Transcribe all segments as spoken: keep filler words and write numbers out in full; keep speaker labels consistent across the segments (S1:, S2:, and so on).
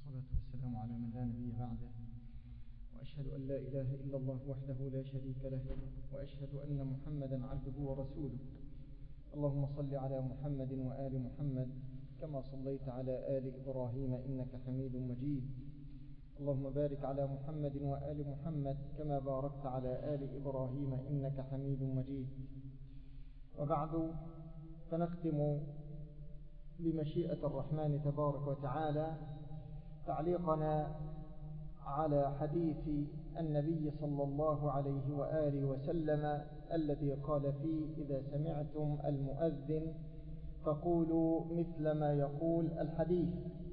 S1: والصلاة والسلام على من لا نبي بعده، وأشهد أن لا إله إلا الله وحده لا شريك له، وأشهد أن محمدا عبده ورسوله. اللهم صل على محمد وآل محمد كما صليت على آل إبراهيم إنك حميد مجيد. اللهم بارك على محمد وآل محمد كما باركت على آل إبراهيم إنك حميد مجيد. وبعد، فنختم بمشيئة الرحمن تبارك وتعالى تعليقنا على حديث النبي صلى الله عليه وآله وسلم الذي قال فيه: إذا سمعتم المؤذن فقولوا مثل ما يقول الحديث.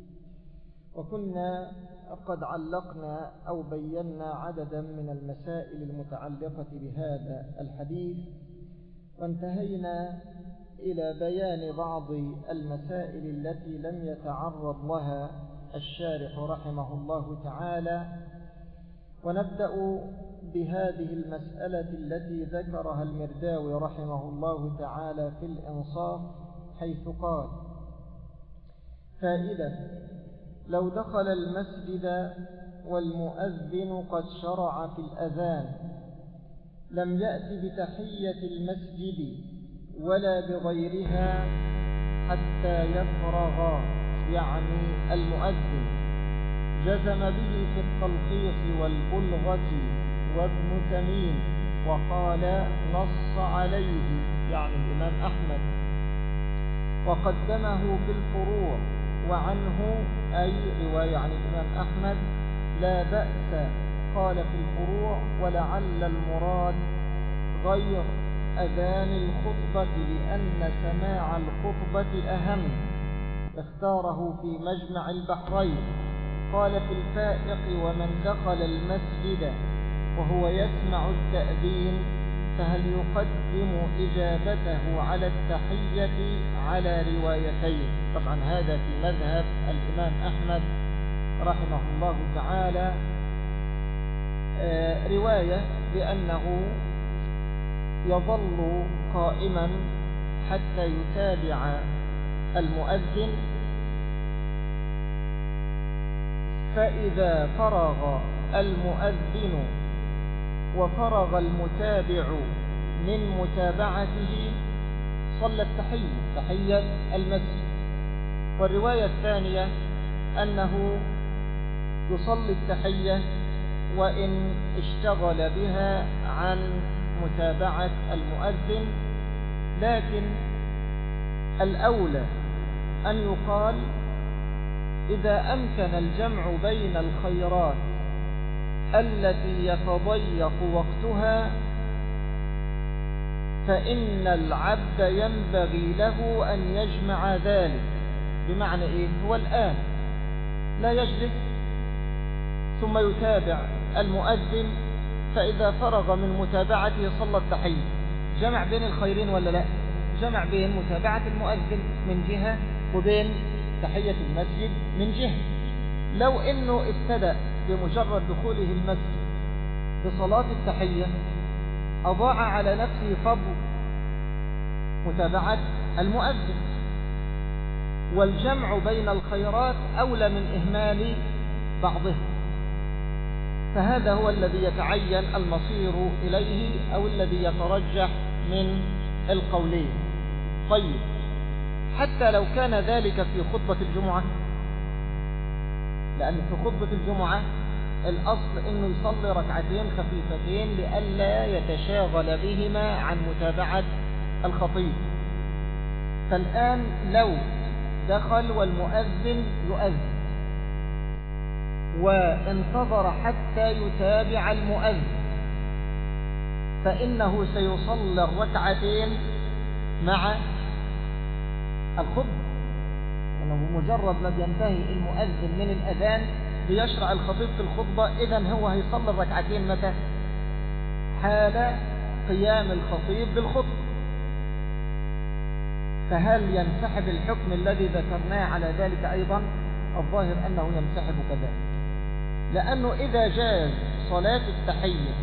S1: وكنا قد علقنا أو بينا عددا من المسائل المتعلقة بهذا الحديث، وانتهينا إلى بيان بعض المسائل التي لم يتعرض لها الشارح رحمه الله تعالى. ونبدأ بهذه المسألة التي ذكرها المرداوي رحمه الله تعالى في الإنصاف، حيث قال: فائدة: لو دخل المسجد والمؤذن قد شرع في الأذان لم يأت بتحية المسجد ولا بغيرها حتى يفرغ، يعني المؤذن، جزم به في التلخيص والبلغة وابن تميم، وقال نص عليه يعني الإمام أحمد، وقدمه في الفروع، وعنه أي رواية عن الإمام أحمد لا بأس قال في الفروع، ولعل المراد غير أذان الخطبة لأن سماع الخطبة أهم، اختاره في مجمع البحرين. قال في الفائق: ومن دخل المسجد وهو يسمع التأذين فهل يقدم إجابته على التحية على روايتين؟ طبعا هذا في مذهب الإمام أحمد رحمه الله تعالى. آه رواية بأنه يظل قائما حتى يتابع المؤذن، فإذا فرغ المؤذن وفرغ المتابع من متابعته صلى التحية تحية المسجد. والرواية الثانية أنه يصلي التحية وإن اشتغل بها عن متابعة المؤذن، لكن الأولى أن يقال: إذا أمكن الجمع بين الخيرات التي يتضيق وقتها فإن العبد ينبغي له أن يجمع ذلك. بمعنى إيه؟ هو الآن لا يجلس ثم يتابع المؤذن، فإذا فرغ من متابعته صلى التحية، جمع بين الخيرين ولا لا؟ جمع بين متابعة المؤذن من جهة وبين تحية المسجد من جهة. لو إنه ابتدأ بمجرد دخوله المسجد بصلاة التحية أضاع على نفسه فضل متابعة المؤذن، والجمع بين الخيرات أولى من إهمال بعضها. فهذا هو الذي يتعين المصير إليه أو الذي يترجح من القولين. طيب، حتى لو كان ذلك في خطبة الجمعة، لأن في خطبة الجمعة الأصل أنه يصلي ركعتين خفيفتين لئلا يتشاغل بهما عن متابعة الخطيب. فالآن لو دخل والمؤذن يؤذن وانتظر حتى يتابع المؤذن، فإنه سيصلي الركعتين مع الخطبة، أنه مجرد ما ينتهي المؤذن من الأذان ليشرع الخطيب في الخطبة، إذن هو هيصلي الركعتين متى؟ حال قيام الخطيب بالخطبة. فهل ينسحب الحكم الذي ذكرناه على ذلك أيضا؟ الظاهر أنه ينسحب كذلك، لأنه إذا جاز صلاة التحية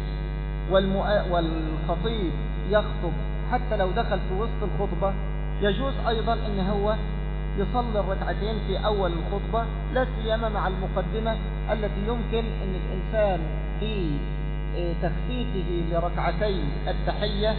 S1: والخطيب يخطب حتى لو دخل في وسط الخطبة، يجوز أيضا أن هو
S2: يصلي الركعتين في أول الخطبة، لا سيما مع المقدمة التي يمكن أن الإنسان في تخفيفه لركعتي التحية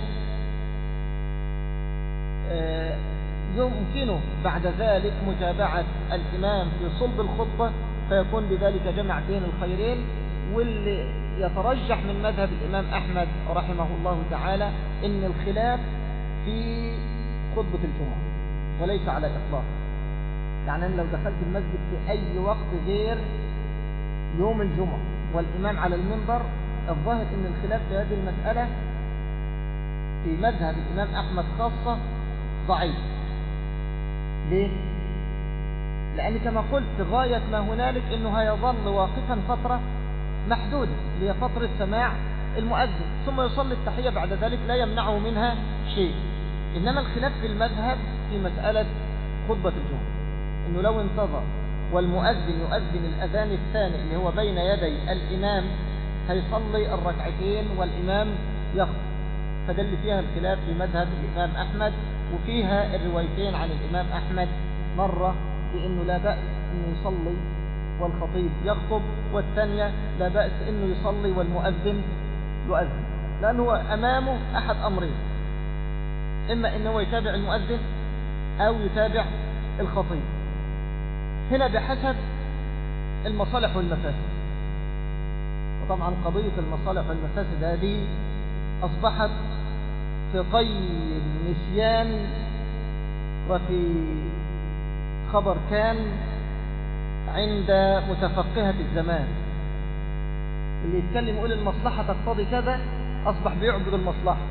S2: يمكنه بعد ذلك متابعة الإمام في صلب الخطبة، فيكون بذلك جمع بين الخيرين. واللي يترجح من مذهب الإمام أحمد رحمه الله تعالى إن الخلاف في خطبة الجمعة وليس على إطلاق. يعني أنا لو دخلت المسجد في أي وقت غير يوم الجمعة والإمام على المنبر، الظاهر إن الخلاف في هذه المسألة في مذهب الإمام أحمد خاصة ضعيف. ليه؟ لأن كما قلت غاية ما هنالك إنه هيظل واقفا فترة محدودة، هي فترة سماع المؤذن، ثم يصلي التحية بعد ذلك لا يمنعه منها شيء. إنما الخلاف في المذهب في مسألة خطبة الجمعة، إنه لو انتظر والمؤذن يؤذن الأذان الثاني اللي هو بين يدي الإمام هيصلي الركعتين والإمام يخطب. فده اللي فيها الخلاف في مذهب الإمام أحمد، وفيها الروايتين عن الإمام أحمد، مرة بأنه لا بأس أنه يصلي والخطيب يخطب، والثانية لا بأس أنه يصلي والمؤذن يؤذن، لأنه أمامه أحد أمرين، إما أنه يتابع المؤذن أو يتابع الخطيب. هنا بحسب المصالح والمفاسد. وطبعا قضية المصالح والمفاسد هذه أصبحت في طي النسيان وفي خبر كان عند متفقهة الزمان. اللي يتكلم يقول المصلحة تقتضي كذا أصبح بيعبد المصلحة.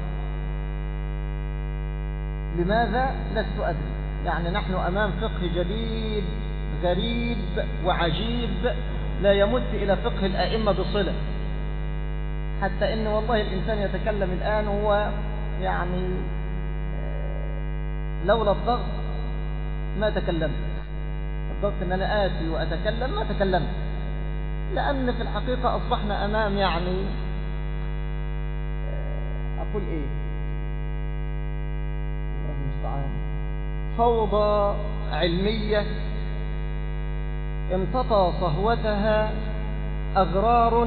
S2: لماذا؟ لست أدري. يعني نحن أمام فقه جديد غريب وعجيب لا يمت إلى فقه الآئمة بصلة، حتى إن والله الإنسان يتكلم الآن هو يعني لولا الضغط ما تكلمت. الضغط إن أنا آتي وأتكلم ما تكلمت، لأن في الحقيقة أصبحنا أمام يعني أقول إيه الله المستعان فوضى علمية امتطى صهوتها أغرار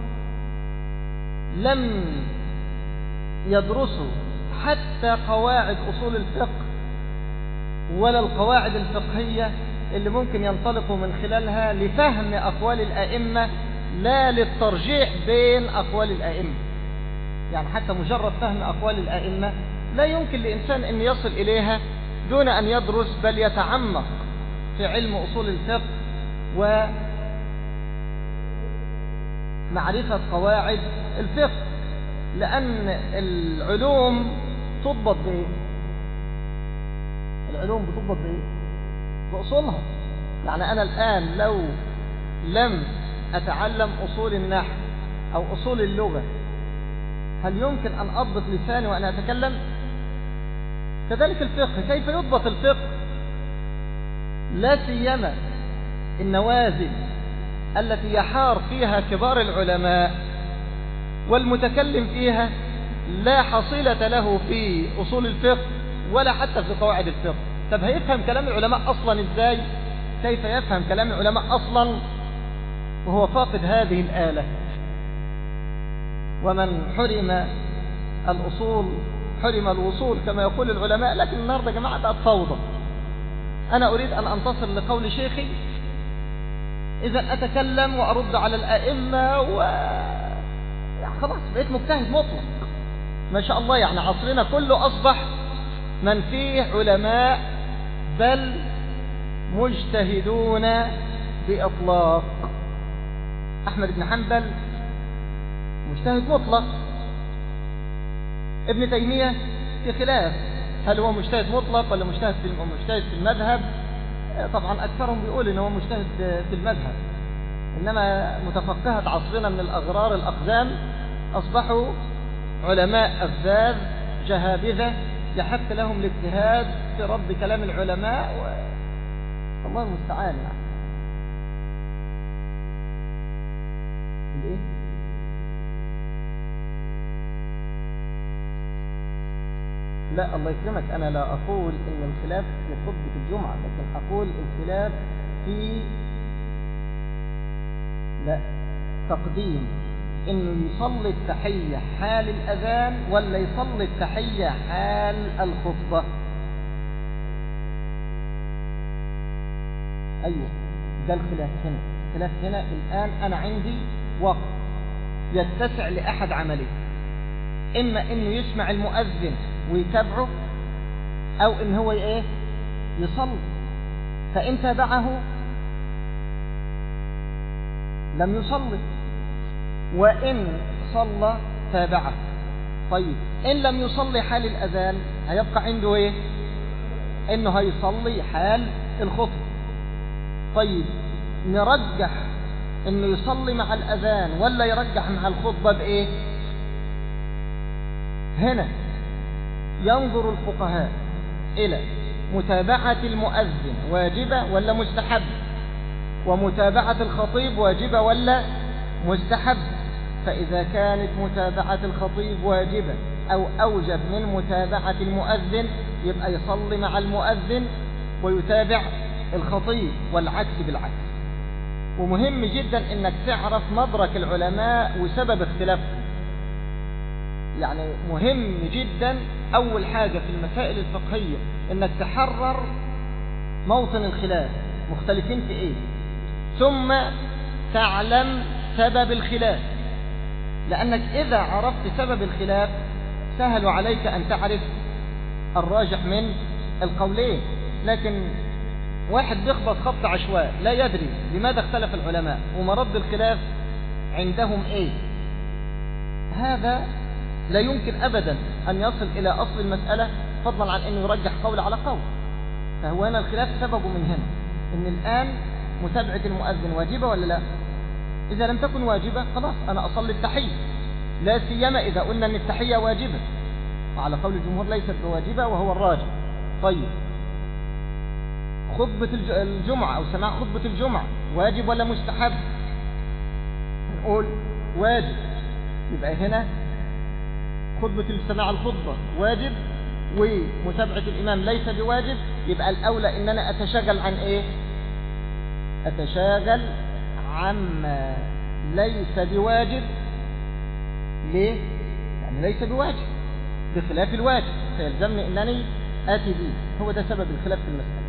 S2: لم يدرسوا حتى قواعد أصول الفقه ولا القواعد الفقهية اللي ممكن ينطلقوا من خلالها لفهم أقوال الأئمة، لا للترجيح بين أقوال الأئمة. يعني حتى مجرد فهم أقوال الأئمة لا يمكن لإنسان أن يصل إليها دون أن يدرس بل يتعمق في علم أصول الفقه ومعرفة قواعد الفقه، لأن العلوم تضبط بإيه؟ العلوم بتضبط بإيه؟ بأصولها. يعني أنا الآن لو لم أتعلم أصول النحو أو أصول اللغة هل يمكن أن أضبط لساني وأنا أتكلم؟ كذلك الفقه، كيف يضبط الفقه؟ لا سيما النوازل التي يحار فيها كبار العلماء والمتكلم فيها لا حصيلة له في أصول الفقه ولا حتى في قواعد الفقه. طب هيفهم كلام العلماء أصلا إزاي؟ كيف يفهم كلام العلماء أصلا وهو فاقد هذه الآلة؟ ومن حرم الأصول حرم الوصول كما يقول العلماء. لكن النهاردة يا جماعة بقت فوضى. أنا أريد أن أنتصر لقول شيخي، إذا أتكلم وأرد على الأئمة و يعني خلاص بقيت مجتهد مطلق ما شاء الله. يعني عصرنا كله أصبح من فيه علماء بل مجتهدون بإطلاق. أحمد بن حنبل مجتهد مطلق، ابن تيمية في خلاف هل هو مجتهد مطلق ولا مجتهد في مجتهد في المذهب. طبعا أكثرهم بيقول إن هو مجتهد في المذهب، إنما متفقهة عصرنا من الأغرار الأقزام أصبحوا علماء أفذاذ جهابذة يحق لهم الاجتهاد في رد كلام العلماء و... الله المستعان. يعني الإيه؟ لا الله يكرمك، أنا لا أقول إن الخلاف في خطبة الجمعة، لكن أقول الخلاف في لا تقديم إنه يصلي التحية حال الأذان ولا يصلي التحية حال الخطبة. أيوة ده الخلاف هنا. الخلاف هنا الآن أنا عندي وقت يتسع لأحد عملين، إما إنه يسمع المؤذن ويتابعه، أو إن هو إيه يصلي، فإن تابعه لم يصلي، وإن صلى تابعه. طيب إن لم يصلي حال الأذان هيبقى عنده إيه؟ إنه هيصلي حال الخطبة. طيب نرجح إنه يصلي مع الأذان ولا يرجح مع الخطبة بإيه؟ هنا ينظر الفقهاء إلى متابعة المؤذن واجبة ولا مستحب، ومتابعة الخطيب واجبة ولا مستحب. فإذا كانت متابعة الخطيب واجبة أو أوجب من متابعة المؤذن يبقى يصلي مع المؤذن ويتابع الخطيب، والعكس بالعكس. ومهم جدا انك تعرف مدرك العلماء وسبب اختلافهم. يعني مهم جدا اول حاجة في المسائل الفقهية انك تحرر موطن الخلاف، مختلفين في ايه، ثم تعلم سبب الخلاف، لانك اذا عرفت سبب الخلاف سهل عليك ان تعرف الراجح من القولين. لكن واحد بيخبط خبط عشواء لا يدري لماذا اختلف العلماء ومرد الخلاف عندهم ايه، هذا لا يمكن ابدا ان يصل الى اصل المسألة، فضلا عن انه يرجح قول على قول. فهو هنا الخلاف سببه من هنا ان الان متابعة المؤذن واجبة ولا لا. اذا لم تكن واجبة خلاص انا اصلي التحية، لا سيما اذا قلنا ان التحية واجبة، وعلى قول الجمهور ليست بواجبة وهو الراجح. طيب خطبة الجمعة أو سماع خطبة الجمعة واجب ولا مستحب؟ نقول واجب، يبقى هنا خطبة سماع الخطبة واجب ومتابعة الإمام ليس بواجب. يبقى الأولى إن أنا أتشاغل عن إيه؟ أتشاغل عما ليس بواجب. ليه؟ يعني ليس بواجب بخلاف الواجب، فيلزمني أنني آتي به. هو ده سبب الخلاف في المسألة.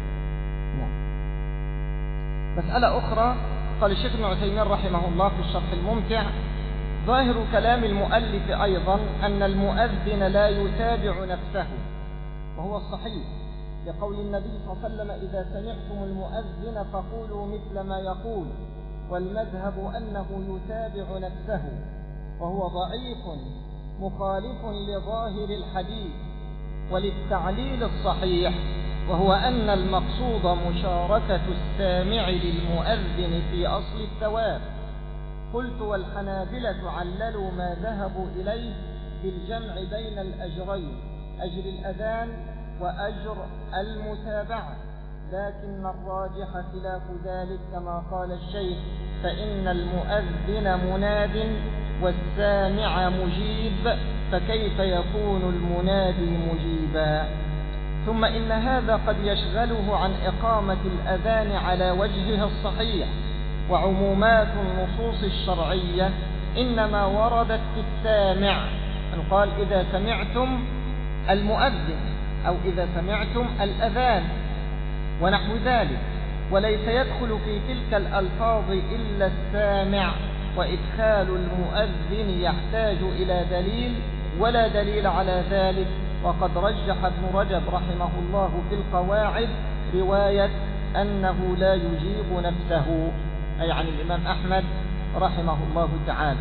S2: مسألة أخرى قال الشيخ ابن عثيمين رحمه الله في الشرح الممتع: ظاهر كلام المؤلف أيضا أن المؤذن لا يتابع نفسه، وهو الصحيح، لقول النبي صلى الله عليه وسلم: إذا سمعتم المؤذن فقولوا مثل ما يقول. والمذهب أنه يتابع نفسه، وهو ضعيف مخالف لظاهر الحديث وللتعليل الصحيح، وهو أن المقصود مشاركة السامع للمؤذن في أصل الثواب. قلت: والحنابلة عللوا ما ذهبوا إليه بالجمع بين الأجرين، أجر الأذان وأجر المتابعة، لكن الراجح خلاف ذلك كما قال الشيخ: فإن المؤذن مناد والسامع مجيب، فكيف يكون المنادي مجيبا؟ ثم إن هذا قد يشغله عن إقامة الأذان على وجهه الصحيح، وعمومات النصوص الشرعية إنما وردت في السامع، أن قال: إذا سمعتم المؤذن أو إذا سمعتم الأذان ونحو ذلك، وليس يدخل في تلك الألفاظ إلا السامع، وإدخال المؤذن يحتاج إلى دليل، ولا دليل على ذلك. وقد رجح ابن رجب رحمه الله في القواعد رواية أنه لا يجيب نفسه، أي عن الإمام أحمد رحمه الله تعالى.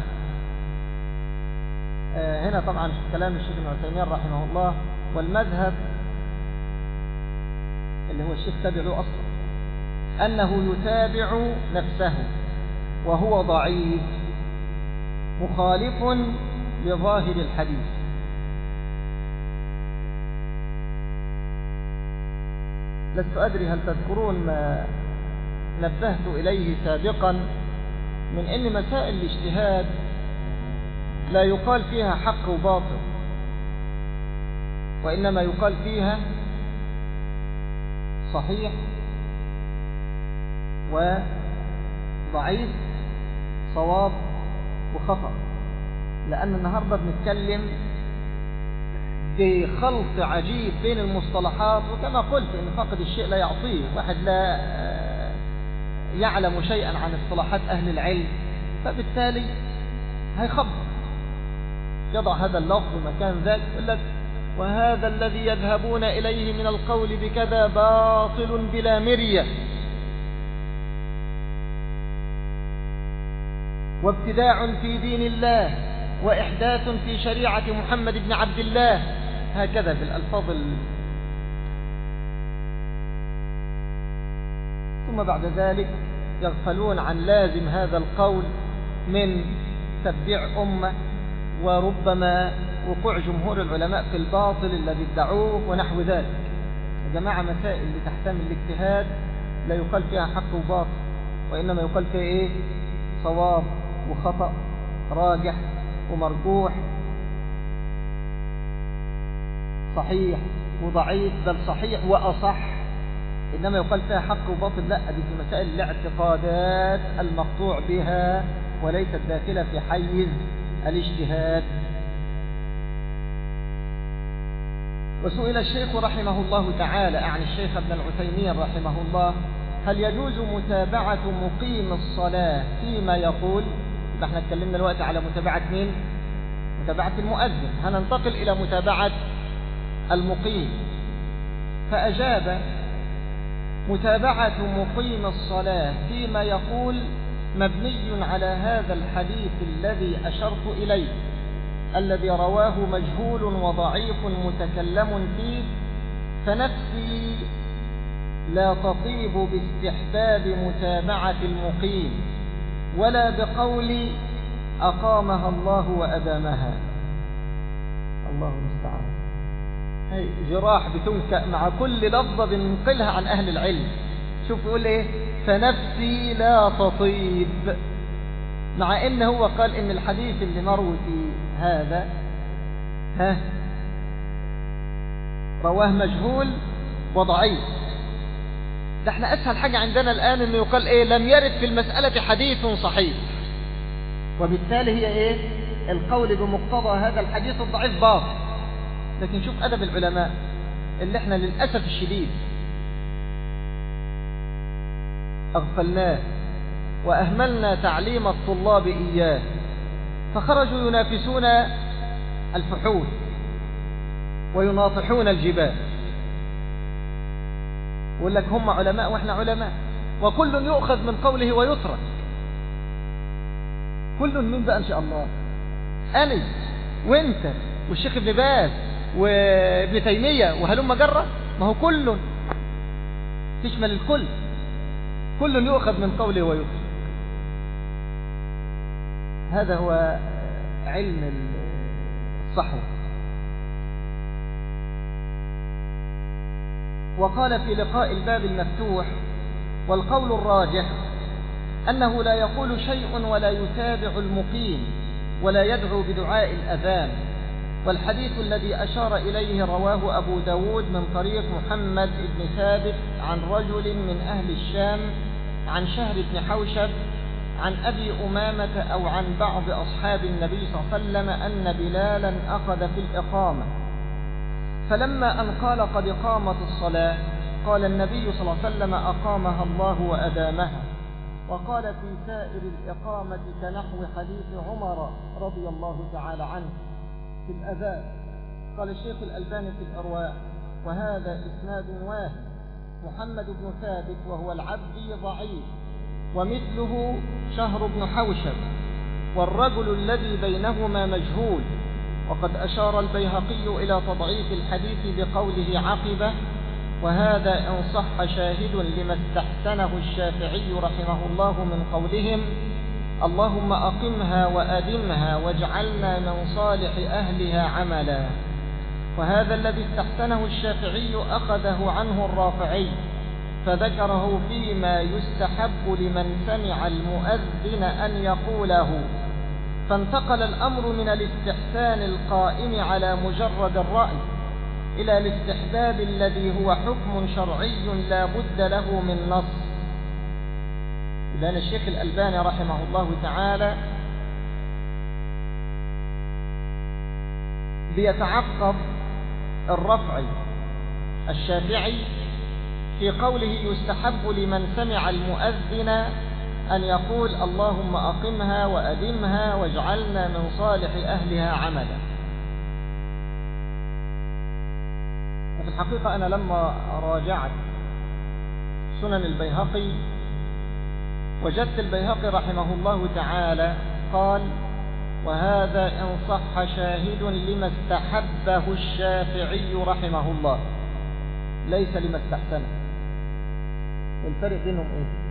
S2: آه هنا طبعا كلام الشيخ ابن عثيمين رحمه الله، والمذهب اللي هو الشيخ تبعه أصلا أنه يتابع نفسه، وهو ضعيف مخالف لظاهر الحديث. لست أدري هل تذكرون ما نبهت إليه سابقا من أن مسائل الاجتهاد لا يقال فيها حق وباطل، وإنما يقال فيها صحيح وضعيف، صواب وخطأ، لأن النهاردة بنتكلم بخلط عجيب بين المصطلحات، وكما قلت إن فقد الشيء لا يعطيه، واحد لا يعلم شيئا عن اصطلاحات أهل العلم، فبالتالي هيخبط، يضع هذا اللفظ مكان ذاك، يقول لك وهذا الذي يذهبون إليه من القول بكذا باطل بلا مرية، وابتداع في دين الله، وإحداث في شريعة محمد بن عبد الله، هكذا بالألفاظ ال... ثم بعد ذلك يغفلون عن لازم هذا القول من تبديع أمة، وربما وقوع جمهور العلماء في الباطل الذي ادعوه ونحو ذلك. يا جماعة، مسائل اللي تحتمل الاجتهاد لا يقال فيها حق وباطل، وإنما يقال فيها إيه؟ صواب وخطأ، راجح ومرجوح، صحيح وضعيف، بل صحيح وأصح، إنما يقال فيها حق وباطل لا، دي في مسائل الاعتقادات المقطوع بها وليست داخلة في حيز الاجتهاد. وسئل الشيخ رحمه الله تعالى عن الشيخ ابن العثيمين رحمه الله: هل يجوز متابعة مقيم الصلاة فيما يقول؟ احنا اتكلمنا الوقت على متابعة مين؟ متابعة المؤذن، هننتقل إلى متابعة المقيم. فأجاب: متابعة مقيم الصلاة فيما يقول مبني على هذا الحديث الذي أشرت إليه، الذي رواه مجهول وضعيف متكلم فيه، فنفسي لا تطيب باستحباب متابعة المقيم، ولا بقول أقامها الله وأدامها. الله المستعان. هي جراح بتنكأ مع كل لفظة بننقلها عن أهل العلم. شوف يقول إيه؟ فنفسي لا تطيب، مع إن هو قال إن الحديث اللي مروي في هذا ها رواه مجهول وضعيف. ده احنا أسهل حاجة عندنا الآن إنه يقال إيه؟ لم يرد في المسألة حديث صحيح، وبالتالي هي إيه؟ القول بمقتضى هذا الحديث الضعيف باطل. لكن شوف أدب العلماء اللي احنا للأسف الشديد أغفلناه وأهملنا تعليم الطلاب إياه، فخرجوا ينافسون الفحول ويناطحون الجبال، يقول لك هم علماء وإحنا علماء، وكل يؤخذ من قوله ويترك. كل من بقى إن شاء الله؟ أنا وإنت والشيخ ابن باز وابن تيمية وهلم جرة، ما هو كل تشمل الكل، كل يؤخذ من قوله ويترك. هذا هو علم الصحوة. وقال في لقاء الباب المفتوح: والقول الراجح أنه لا يقول شيء ولا يتابع المقيم ولا يدعو بدعاء الأذان. والحديث الذي أشار إليه رواه أبو داود من طريق محمد بن ثابت عن رجل من أهل الشام عن شهر بن حوشب عن أبي أمامة أو عن بعض أصحاب النبي صلى الله عليه وسلم أن بلالا أخذ في الإقامة، فلما أن قال قد قامت الصلاة قال النبي صلى الله عليه وسلم أقامها الله وأدامها. وقال في سائر الإقامة كنحو حديث عمر رضي الله تعالى عنه في الأذان. قال الشيخ الألباني في الأرواح: وهذا إسناد واحد، محمد بن ثابت وهو العبدي ضعيف، ومثله شهر بن حوشب، والرجل الذي بينهما مجهول. وقد أشار البيهقي إلى تضعيف الحديث بقوله عقبه: وهذا إن صح شاهد لما استحسنه الشافعي رحمه الله من قولهم: اللهم أقمها وأدمها واجعلنا من صالح أهلها عملا. وهذا الذي استحسنه الشافعي أخذه عنه الرافعي، فذكره فيما يستحب لمن سمع المؤذن أن يقوله، فانتقل الأمر من الاستحسان القائم على مجرد الرأي إلى الاستحباب الذي هو حكم شرعي لا بد له من نص. لأن الشيخ الألباني رحمه الله تعالى بيتعقب الرفعي الشافعي في قوله يستحب لمن سمع المؤذن أن يقول اللهم أقمها وأدمها واجعلنا من صالح أهلها عملا. في الحقيقة أنا لما راجعت سنن البيهقي وجدت البيهقي رحمه الله تعالى قال وهذا إن صح شاهد لما استحبه الشافعي رحمه الله ليس لما استحسنه. والفرق بينهم ايه؟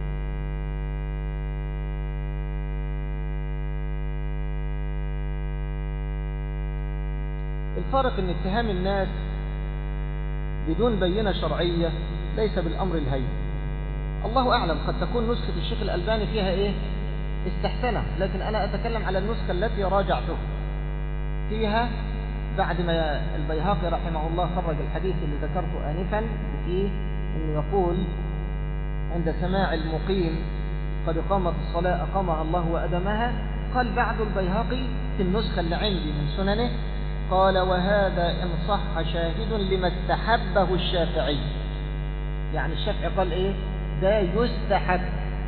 S2: الفرق ان اتهام الناس بدون بينة شرعية ليس بالأمر الهين. الله أعلم قد تكون نسخة الشيخ الألباني فيها إيه؟ استحسنه، لكن أنا أتكلم على النسخة التي راجعته فيها بعد ما البيهقي رحمه الله خرج الحديث اللي ذكرته آنفا فيه إنه يقول عند سماع المقيم قد قامت الصلاة أقامها الله وأدمها، قال بعد البيهقي في النسخة اللي عندي من سننه قال وهذا إن صح شاهد لما استحبه الشافعي. يعني الشافعي قال إيه؟ ده يستحب.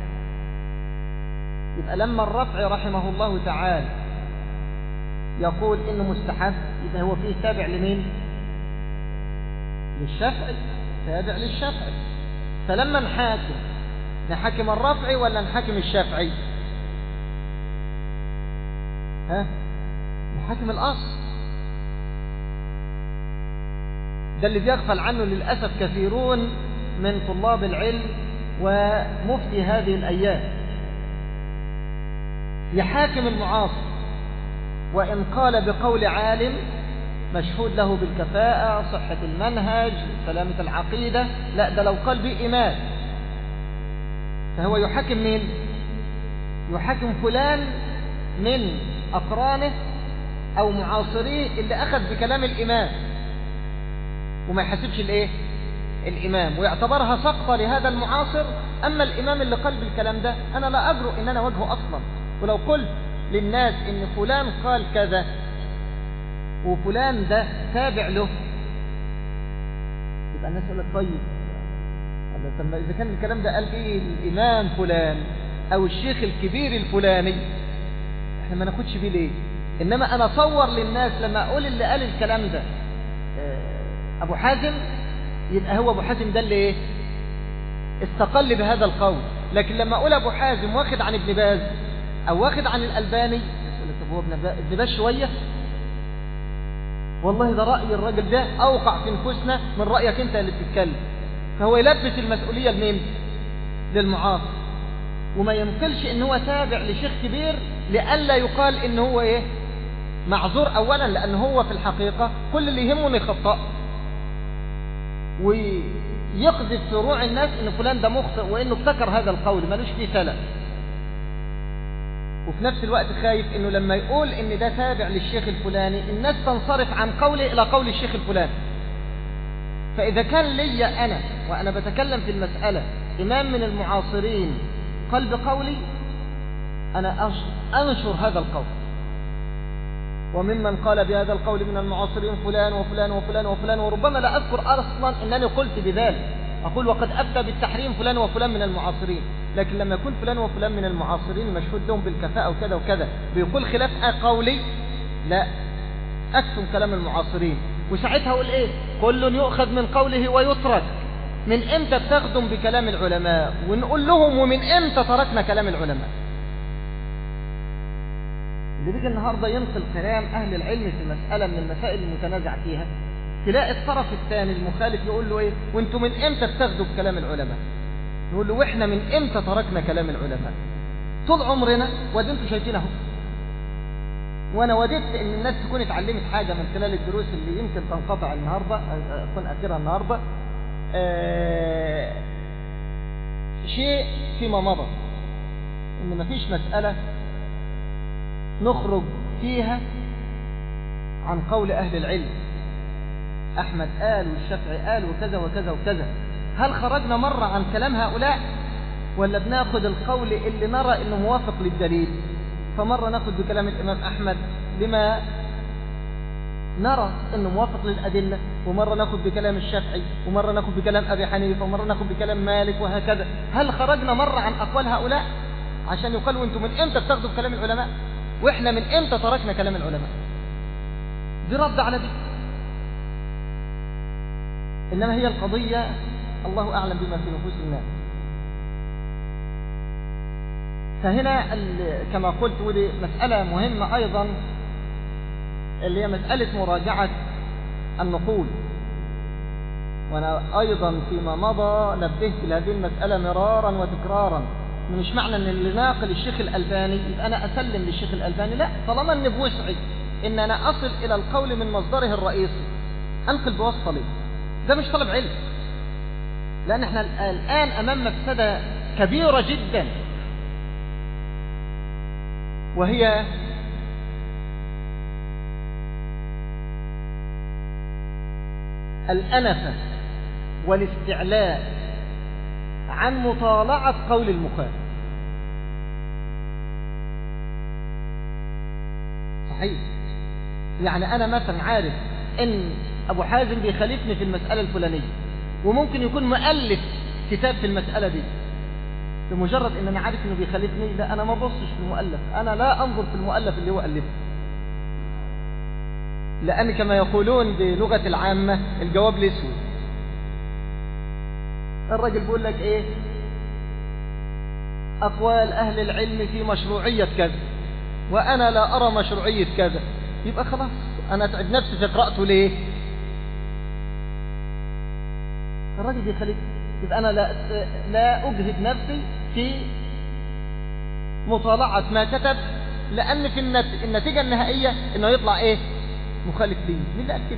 S2: يبقى لما الرفعي رحمه الله تعالى يقول إنه مستحب يبقى هو فيه تابع لمين؟ للشافعي، تابع للشافعي. فلما نحاكم نحاكم الرفعي ولا نحاكم الشافعي؟ ها؟ نحاكم الأصل. ده اللي بيغفل عنه للأسف كثيرون من طلاب العلم ومفتي هذه الأيام. يحاكم المعاصر وإن قال بقول عالم مشهود له بالكفاءة، صحة المنهج، سلامة العقيدة، لا ده لو قال به إمام فهو يحاكم مين؟ يحاكم فلان من أقرانه أو معاصريه اللي أخذ بكلام الإمام وما يحسبش الإيه؟ الإمام، ويعتبرها سقطة لهذا المعاصر. أما الإمام اللي قال بالكلام ده أنا لا أجرؤ إن أنا وجهه أصلا. ولو قلت للناس إن فلان قال كذا وفلان ده تابع له يبقى الناس يقول لك طيب إذا كان الكلام ده قال فيه الإمام فلان أو الشيخ الكبير الفلاني إحنا ما ناخدش بيه ليه؟ إنما أنا أصور للناس لما أقول اللي قال الكلام ده أبو حازم يبقى هو أبو حازم ده اللي إيه؟ استقل بهذا القول. لكن لما أقول أبو حازم واخد عن ابن باز أو واخد عن الألباني يقول لك طب هو ابن باز شوية؟ والله ده رأي الراجل ده أوقع في نفوسنا من رأيك أنت اللي بتتكلم. فهو يلبس المسؤولية لمين؟ للمعاصر، وما ينقلش إن هو تابع لشيخ كبير لألا يقال إن هو إيه؟ معذور أولا، لأن هو في الحقيقة كل اللي يهمه إنه يخطأ ويقذف في روع الناس إن فلان ده مخطئ وإنه ابتكر هذا القول ملوش فيه سلف. وفي نفس الوقت خايف إنه لما يقول إن ده تابع للشيخ الفلاني الناس تنصرف عن قوله إلى قول الشيخ الفلاني. فإذا كان لي أنا وأنا بتكلم في المسألة إمام من المعاصرين قال بقولي أنا أنشر هذا القول، وممن قال بهذا القول من المعاصرين فلان وفلان وفلان وفلان، وربما لا أذكر أصلا أنني قلت بذلك، أقول وقد أفتى بالتحريم فلان وفلان من المعاصرين. لكن لما يكون فلان وفلان من المعاصرين مشهود لهم بالكفاءة وكذا وكذا بيقول خلاف قولي، لا أكتم كلام المعاصرين. وساعتها أقول إيه؟ كل يؤخذ من قوله ويترك. من إمتى بتخدم بكلام العلماء؟ ونقول لهم ومن إمتى تركنا كلام العلماء؟ اللي بيجي النهاردة ينقل كلام أهل العلم في مسألة من المسائل المتنازع فيها تلاقي الطرف الثاني المخالف يقول له إيه؟ وانتم من إمتى بتاخدوا بكلام العلماء؟ يقول له وإحنا من إمتى تركنا كلام العلماء؟ طول عمرنا ودي انتم شايفين اهو. وأنا وددت إن الناس تكون اتعلمت حاجة من خلال الدروس اللي يمكن تنقطع النهاردة أكون أثيرها النهاردة. آه شيء فيما مضى إن مفيش مسألة نخرج فيها عن قول أهل العلم أحمد قال والشافعي قال وكذا وكذا وكذا، هل خرجنا مرة عن كلام هؤلاء ولا بناخد القول اللي نرى انه موافق للدليل؟ فمرة ناخد بكلام الإمام أحمد لما نرى انه موافق للأدلة، ومرة ناخد بكلام الشافعي، ومرة ناخد بكلام أبي حنيفة، ومرة ناخد بكلام مالك، وهكذا. هل خرجنا مرة عن أقوال هؤلاء عشان يقالوا انتم من امتى بتاخدوا بكلام العلماء واحنا من امتى تركنا كلام العلماء؟ دي رد على دي. إنما هي القضية الله أعلم بما في نفوس الناس. فهنا كما قلت ودي مسألة مهمة أيضا، اللي هي مسألة مراجعة النقول. وأنا أيضا فيما مضى نبهت لهذه المسألة مرارا وتكرارا. مش معنى أن اللي ناقل الشيخ الألباني يبقى أنا أسلم للشيخ الألباني، لا، طالما أني بوسعي إن أنا أصل إلى القول من مصدره الرئيسي أنقل بواسطة لي، ده مش طلب علم، لأن احنا الآن أمام مفسدة كبيرة جدا، وهي الأنفة والاستعلاء عن مطالعة قول المخالف. صحيح، يعني أنا مثلا عارف إن أبو حازم بيخالفني في المسألة الفلانية، وممكن يكون مؤلف كتاب في المسألة دي، بمجرد إن أنا عارف إنه بيخالفني، لا، أنا ما بصش في المؤلف، أنا لا أنظر في المؤلف اللي هو ألفه، لأن كما يقولون بلغة العامة الجواب الأسود. الراجل بيقول لك إيه؟ أقوال أهل العلم في مشروعية كذا، وأنا لا أرى مشروعية كذا، يبقى خلاص أنا أتعب نفسي في قراءته ليه؟ الراجل بيخالف، يبقى أنا لا لا أجهد نفسي في مطالعة ما كتب، لأن في النتيجة النهائية إنه يطلع إيه؟ مخالف لي. مين اللي قال كده؟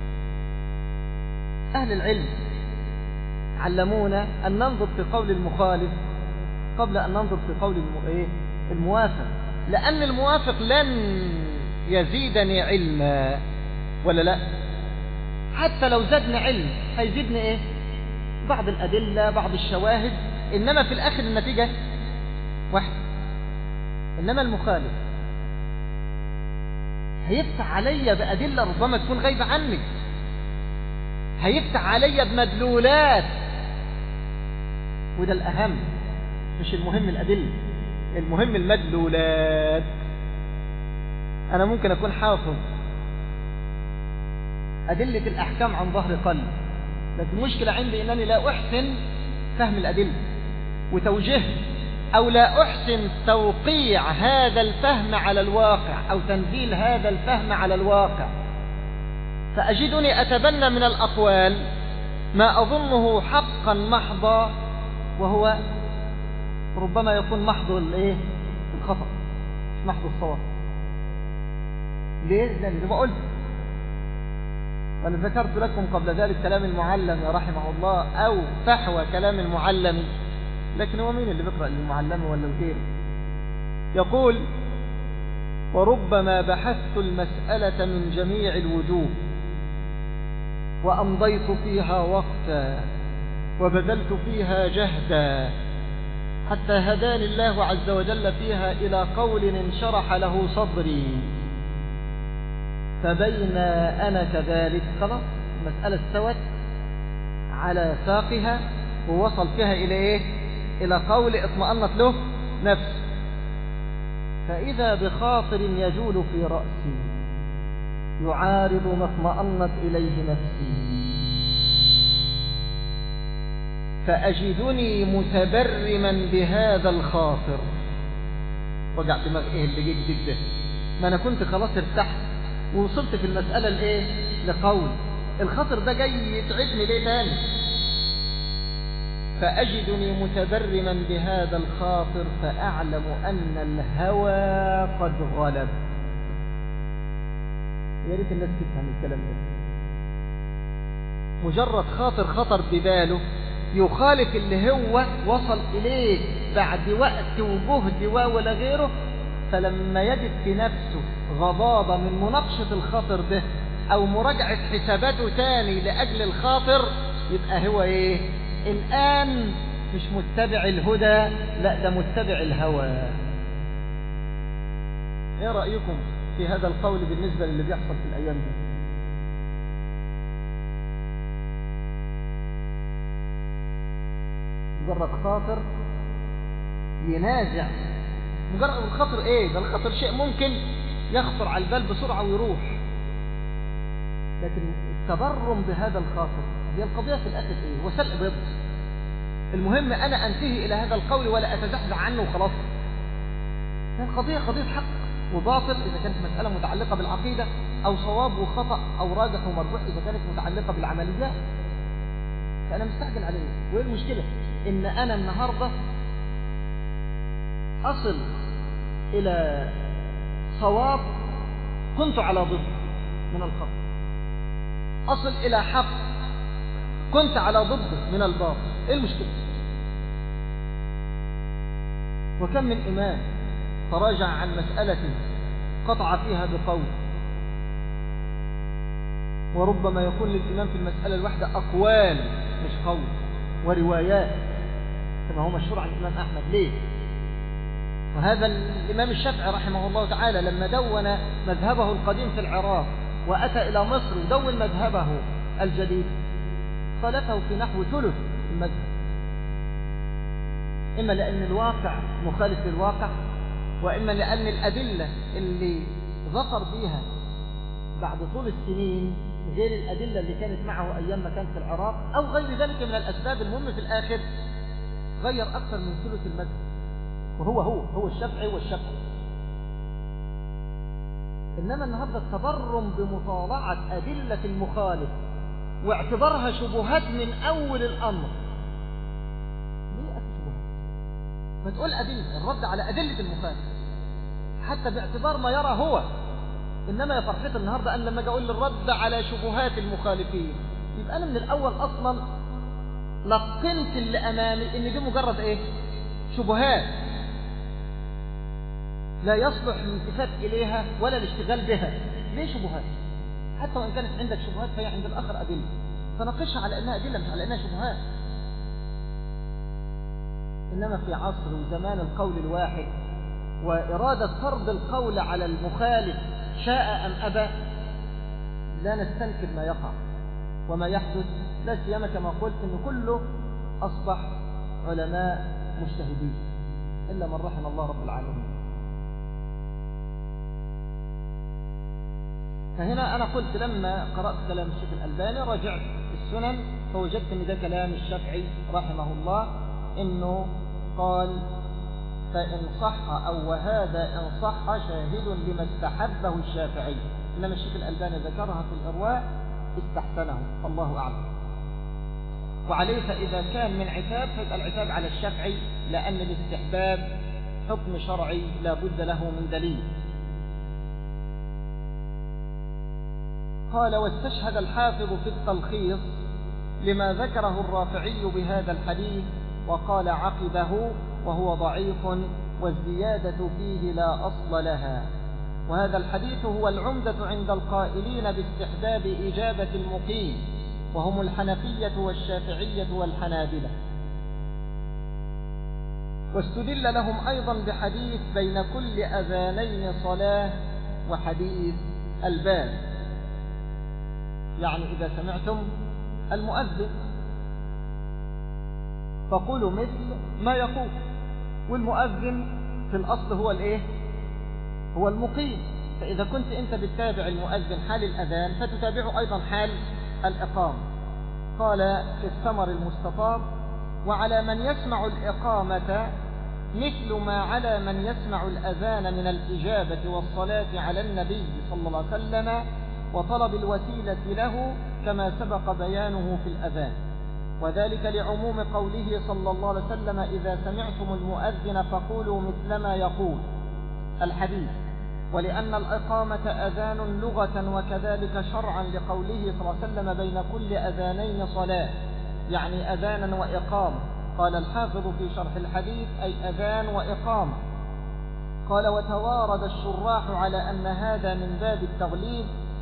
S2: أهل العلم علمونا أن ننظر في قول المخالف قبل أن ننظر في قول الموافق، لأن الموافق لن يزيدني علما، ولا لا؟ حتى لو زادني علم هيزيدني إيه؟ بعض الأدلة، بعض الشواهد، إنما في الآخر النتيجة واحد. إنما المخالف هيفتح علي بأدلة ربما تكون غايبة عني، هيفتح علي بمدلولات، وده الأهم، مش المهم الأدلة، المهم المدلولات. أنا ممكن أكون حافظ أدلة الأحكام عن ظهر قلب، لكن المشكلة عندي أنني لا أحسن فهم الأدلة وتوجيه، أو لا أحسن توقيع هذا الفهم على الواقع، أو تنزيل هذا الفهم على الواقع، فأجدني أتبنى من الأقوال ما أظنه حقا محضا، وهو ربما يكون محض الإيه؟ الخطأ، مش محض الصواب. ليه؟ لأن زي ما قلت، وأنا ذكرت لكم قبل ذلك كلام المعلم رحمه الله، أو فحوى كلام المعلم، لكن هو مين اللي بيقرأ للمعلم ولا الغير؟ يقول: وربما بحثت المسألة من جميع الوجوه وأمضيت فيها وقتا وبذلت فيها جهدا، حتى هداني الله عز وجل فيها إلى قول انشرح له صدري، فبين أنا كذلك، خلاص المسألة استوت على ساقها، ووصل فيها إلى إيه؟ إلى قول اطمأنت له نفسي، فإذا بخاطر يجول في رأسي يعارض ما اطمأنت إليه نفسي، فأجدني متبرما بهذا الخاطر. وجع دماغ إيه اللي جيك جدا؟ ما أنا كنت خلاص ارتحت ووصلت في المسألة الإيه؟ لقول الخاطر ده جاي يتعبني ليه تاني؟ فأجدني متبرما بهذا الخاطر فأعلم أن الهوى قد غلب. يا ريت الناس تفهم الكلام ده. مجرد خاطر خطر بباله يخالف اللي هو وصل إليه بعد وقت وجهد ولا غيره، فلما يجد في نفسه غضاضة من مناقشة الخاطر ده أو مراجعة حساباته تاني لأجل الخاطر، يبقى هو إيه؟ الآن مش متبع الهدى، لا ده متبع الهوى. ايه رأيكم في هذا القول بالنسبة للي بيحصل في الأيام دي؟ مجرد خاطر ينازع، مجرد الخاطر ايه؟ ده الخاطر شيء ممكن يخطر على البال بسرعة ويروح، لكن التبرم بهذا الخاطر هي القضية في الآخر ايه؟ وسلق بيض. المهم أنا أنتهي إلى هذا القول ولا أتزحزح عنه وخلاص. القضية قضية حق وباطل إذا كانت مسألة متعلقة بالعقيدة، أو صواب وخطأ، أو راجح ومرجوح إذا كانت متعلقة بالعمليات. فأنا مستعجل عليه. وإيه المشكلة؟ إن أنا النهاردة أصل إلى صواب كنت على ضد من الخطأ، أصل إلى حق كنت على ضد من الباطل. إيه المشكلة؟ وكم من إمام تراجع عن مسألة قطع فيها بقول، وربما يكون للإمام في المسألة الواحدة أقوال مش قول وروايات، كما هو مشهور عن الإمام أحمد. ليه؟ وهذا الإمام الشافعي رحمه الله تعالى لما دون مذهبه القديم في العراق وأتى إلى مصر ودون مذهبه الجديد، خالفه في نحو ثلث المذهب، إما لأن الواقع مخالف للواقع، وإما لأن الأدلة اللي ظفر بيها بعد طول السنين غير الأدلة اللي كانت معه أيام ما كان في العراق، أو غير ذلك من الأسباب. المهم في الآخر غير أكثر من ثلث المذهب، وهو هو هو الشافعي والشافعي. إنما النهاردة التبرم بمطالعة أدلة المخالف واعتبارها شبهات من أول الأمر. ليه أكثر شبهات؟ ما تقول أدلة، الرد على أدلة المخالف حتى باعتبار ما يرى هو. إنما يا فرحتي النهاردة أن لما أجي أقول الرد على شبهات المخالفين، يبقى أنا من الأول أصلا لقنت اللي أمامي إن دي مجرد إيه؟ شبهات لا يصلح الالتفات إليها ولا الاشتغال بها. ليه شبهات؟ حتى وإن كانت عندك شبهات فهي عند الآخر أدلة، فناقشها على أنها أدلة مش على أنها شبهات. إنما في عصر وزمان القول الواحد وإرادة فرض القول على المخالف شاء أم أبى، لا نستنكر ما يقع وما يحدث، لا سيما كما قلت إن كله أصبح علماء مجتهدين إلا من رحم الله رب العالمين. فهنا أنا قلت لما قرأت كلام الشيخ الألباني راجعت السنن فوجدت أن ده كلام الشافعي رحمه الله، إنه قال فإن صح أو وهذا إن صح شاهد لما استحبه الشافعي، إنما الشيخ الألباني ذكرها في الإرواء استحسنه، الله أعلم. وعليه فإذا كان من عتاب فيبقى العتاب على الشافعي، لأن الاستحباب حكم شرعي لا بد له من دليل. قال واستشهد الحافظ في التلخيص لما ذكره الرافعي بهذا الحديث، وقال عقبه وهو ضعيف والزيادة فيه لا أصل لها. وهذا الحديث هو العمدة عند القائلين باستحباب إجابة المقيم، وهم الحنفية والشافعية والحنابلة. واستدل لهم أيضا بحديث بين كل أذانين صلاة وحديث الباب، يعني إذا سمعتم المؤذن فقولوا مثل ما يقول. والمؤذن في الأصل هو الإيه؟ هو المقيم، فإذا كنت أنت بتتابع المؤذن حال الأذان فتتابعه أيضا حال الإقامة. قال في الثمر المستطاب وعلى من يسمع الإقامة مثل ما على من يسمع الأذان من الإجابة والصلاة على النبي صلى الله عليه وسلم وطلب الوسيلة له كما سبق بيانه في الأذان، وذلك لعموم قوله صلى الله عليه وسلم إذا سمعتم المؤذن فقولوا مثل ما يقول الحديث، ولأن الإقامة أذان لغة وكذلك شرعا لقوله صلى الله عليه وسلم بين كل أذانين صلاة، يعني أذانا وإقامة. قال الحافظ في شرح الحديث أي أذان وإقامة. قال وتوارد الشراح على أن هذا من باب التغليب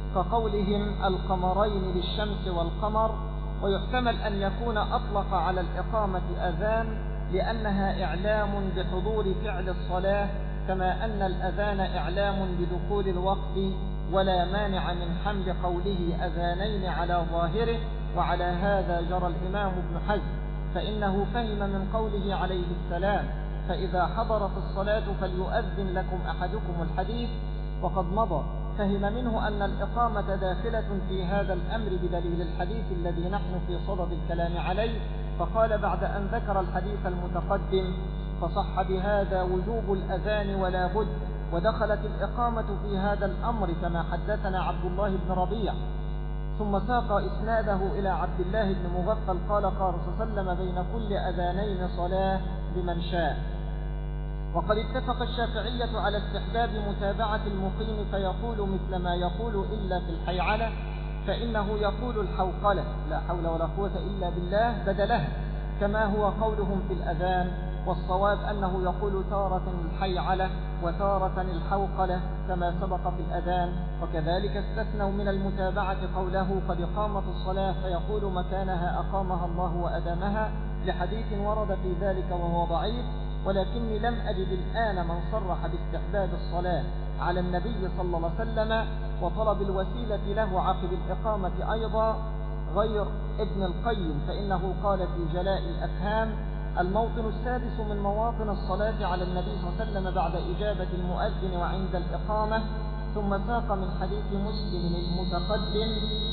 S2: كقولهم القمرين للشمس والقمر، ويحتمل أن يكون أطلق على الإقامة أذان لأنها إعلام بحضور فعل الصلاة، كما أن الأذان إعلام بدخول الوقت، ولا مانع من حمل قوله أذانين على ظاهره. وعلى هذا جرى الإمام ابن حزم، فإنه فهم من قوله عليه السلام فإذا حضرت الصلاة فليؤذن لكم أحدكم الحديث، وقد مضى، فهم منه أن الإقامة داخلة في هذا الأمر بدليل الحديث الذي نحن في صدد الكلام عليه. فقال بعد أن ذكر الحديث المتقدم فصح بهذا وجوب الأذان ولا بد، ودخلت الإقامة في هذا الأمر كما حدثنا عبد الله بن ربيع. ثم ساق إسناده إلى عبد الله بن مغفل قال قال صلى الله عليه وسلم بين كل أذانين صلاة لمن شاء. وقد اتفق الشافعية على استحباب متابعة المقيم فيقول مثل ما يقول إلا في الحيعلة، فإنه يقول الحوقلة لا حول ولا قوة إلا بالله بدلها، كما هو قولهم في الأذان، والصواب أنه يقول تارة الحيعلة وتارة الحوقلة كما سبق في الأذان. وكذلك استثنوا من المتابعة قوله قد قامت الصلاة فيقول مكانها أقامها الله وأدامها، لحديث ورد في ذلك وهو ضعيف، ولكني لم أجد الآن من صرح باستحباب الصلاة على النبي صلى الله عليه وسلم وطلب الوسيلة له عقب الإقامة أيضا غير ابن القيم، فإنه قال في جلاء الأفهام الموطن السادس من مواطن الصلاة على النبي صلى الله عليه وسلم بعد إجابة المؤذن وعند الإقامة. ثم ساق من حديث مسلم المتقدم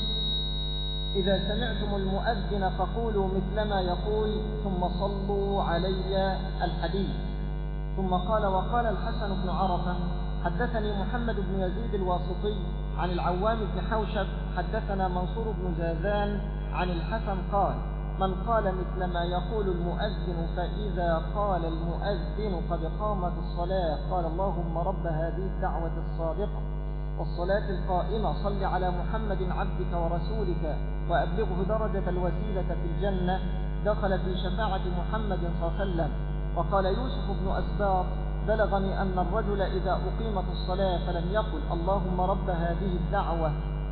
S2: إذا سمعتم المؤذن فقولوا مثل ما يقول ثم صلوا علي الحديث. ثم قال وقال الحسن بن عرفة حدثني محمد بن يزيد الواسطي عن العوام بن حوشب حدثنا منصور بن زازان عن الحسن قال من قال مثل ما يقول المؤذن فإذا قال المؤذن قد قامت الصلاة قال اللهم رب هذه الدعوة الصادقة والصلاة القائمة صل على محمد عبدك ورسولك وأبلغه درجة الوسيلة في الجنة، دخل في شفاعة محمد صلى الله عليه وسلم. وقال يوسف بن أسباط بلغني أن الرجل إذا أقيمت الصلاة فلم يقل اللهم رب هذه الدعوة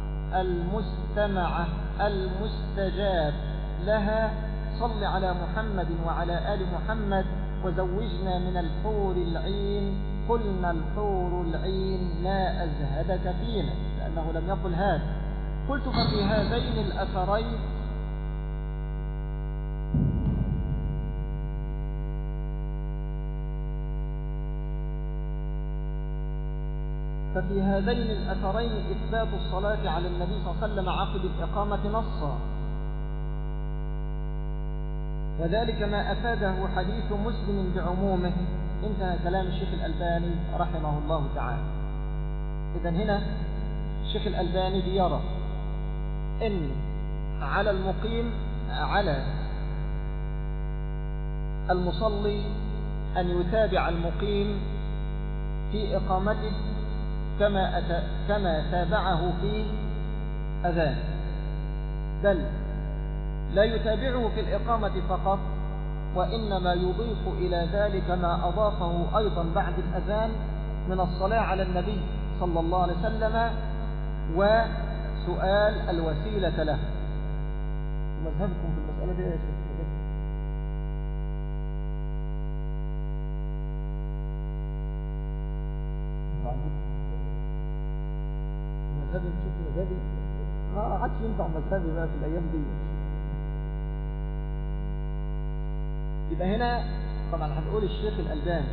S2: المستمعة المستجاب لها صل على محمد وعلى آل محمد وزوجنا من الحور العين، قلنا الحور العين لا أزهدك فينا، لأنه لم يقل هذا. قلت ففي هذين الأثرين ففي هذين الأثرين إثبات الصلاة على النبي صلى الله عليه وسلم عقب الإقامة نصا، وذلك ما أفاده حديث مسلم بعمومه. انتهى كلام الشيخ الألباني رحمه الله تعالى. إذن هنا الشيخ الألباني بيرى إن على المقيم على المصلي أن يتابع المقيم في إقامته كما أت... كما تابعه في أذان، بل لا يتابعه في الإقامة فقط، وإنما يضيف إلى ذلك ما أضافه أيضا بعد الأذان من الصلاة على النبي صلى الله عليه وسلم وسؤال الوسيلة له. مذهبكم في المسألة دي يا شيخ؟ مذهبي نشوف مذهبي ما عادش ينفع مذهبي بقى في الأيام دي. يبقى هنا طبعا هنقول الشيخ الألباني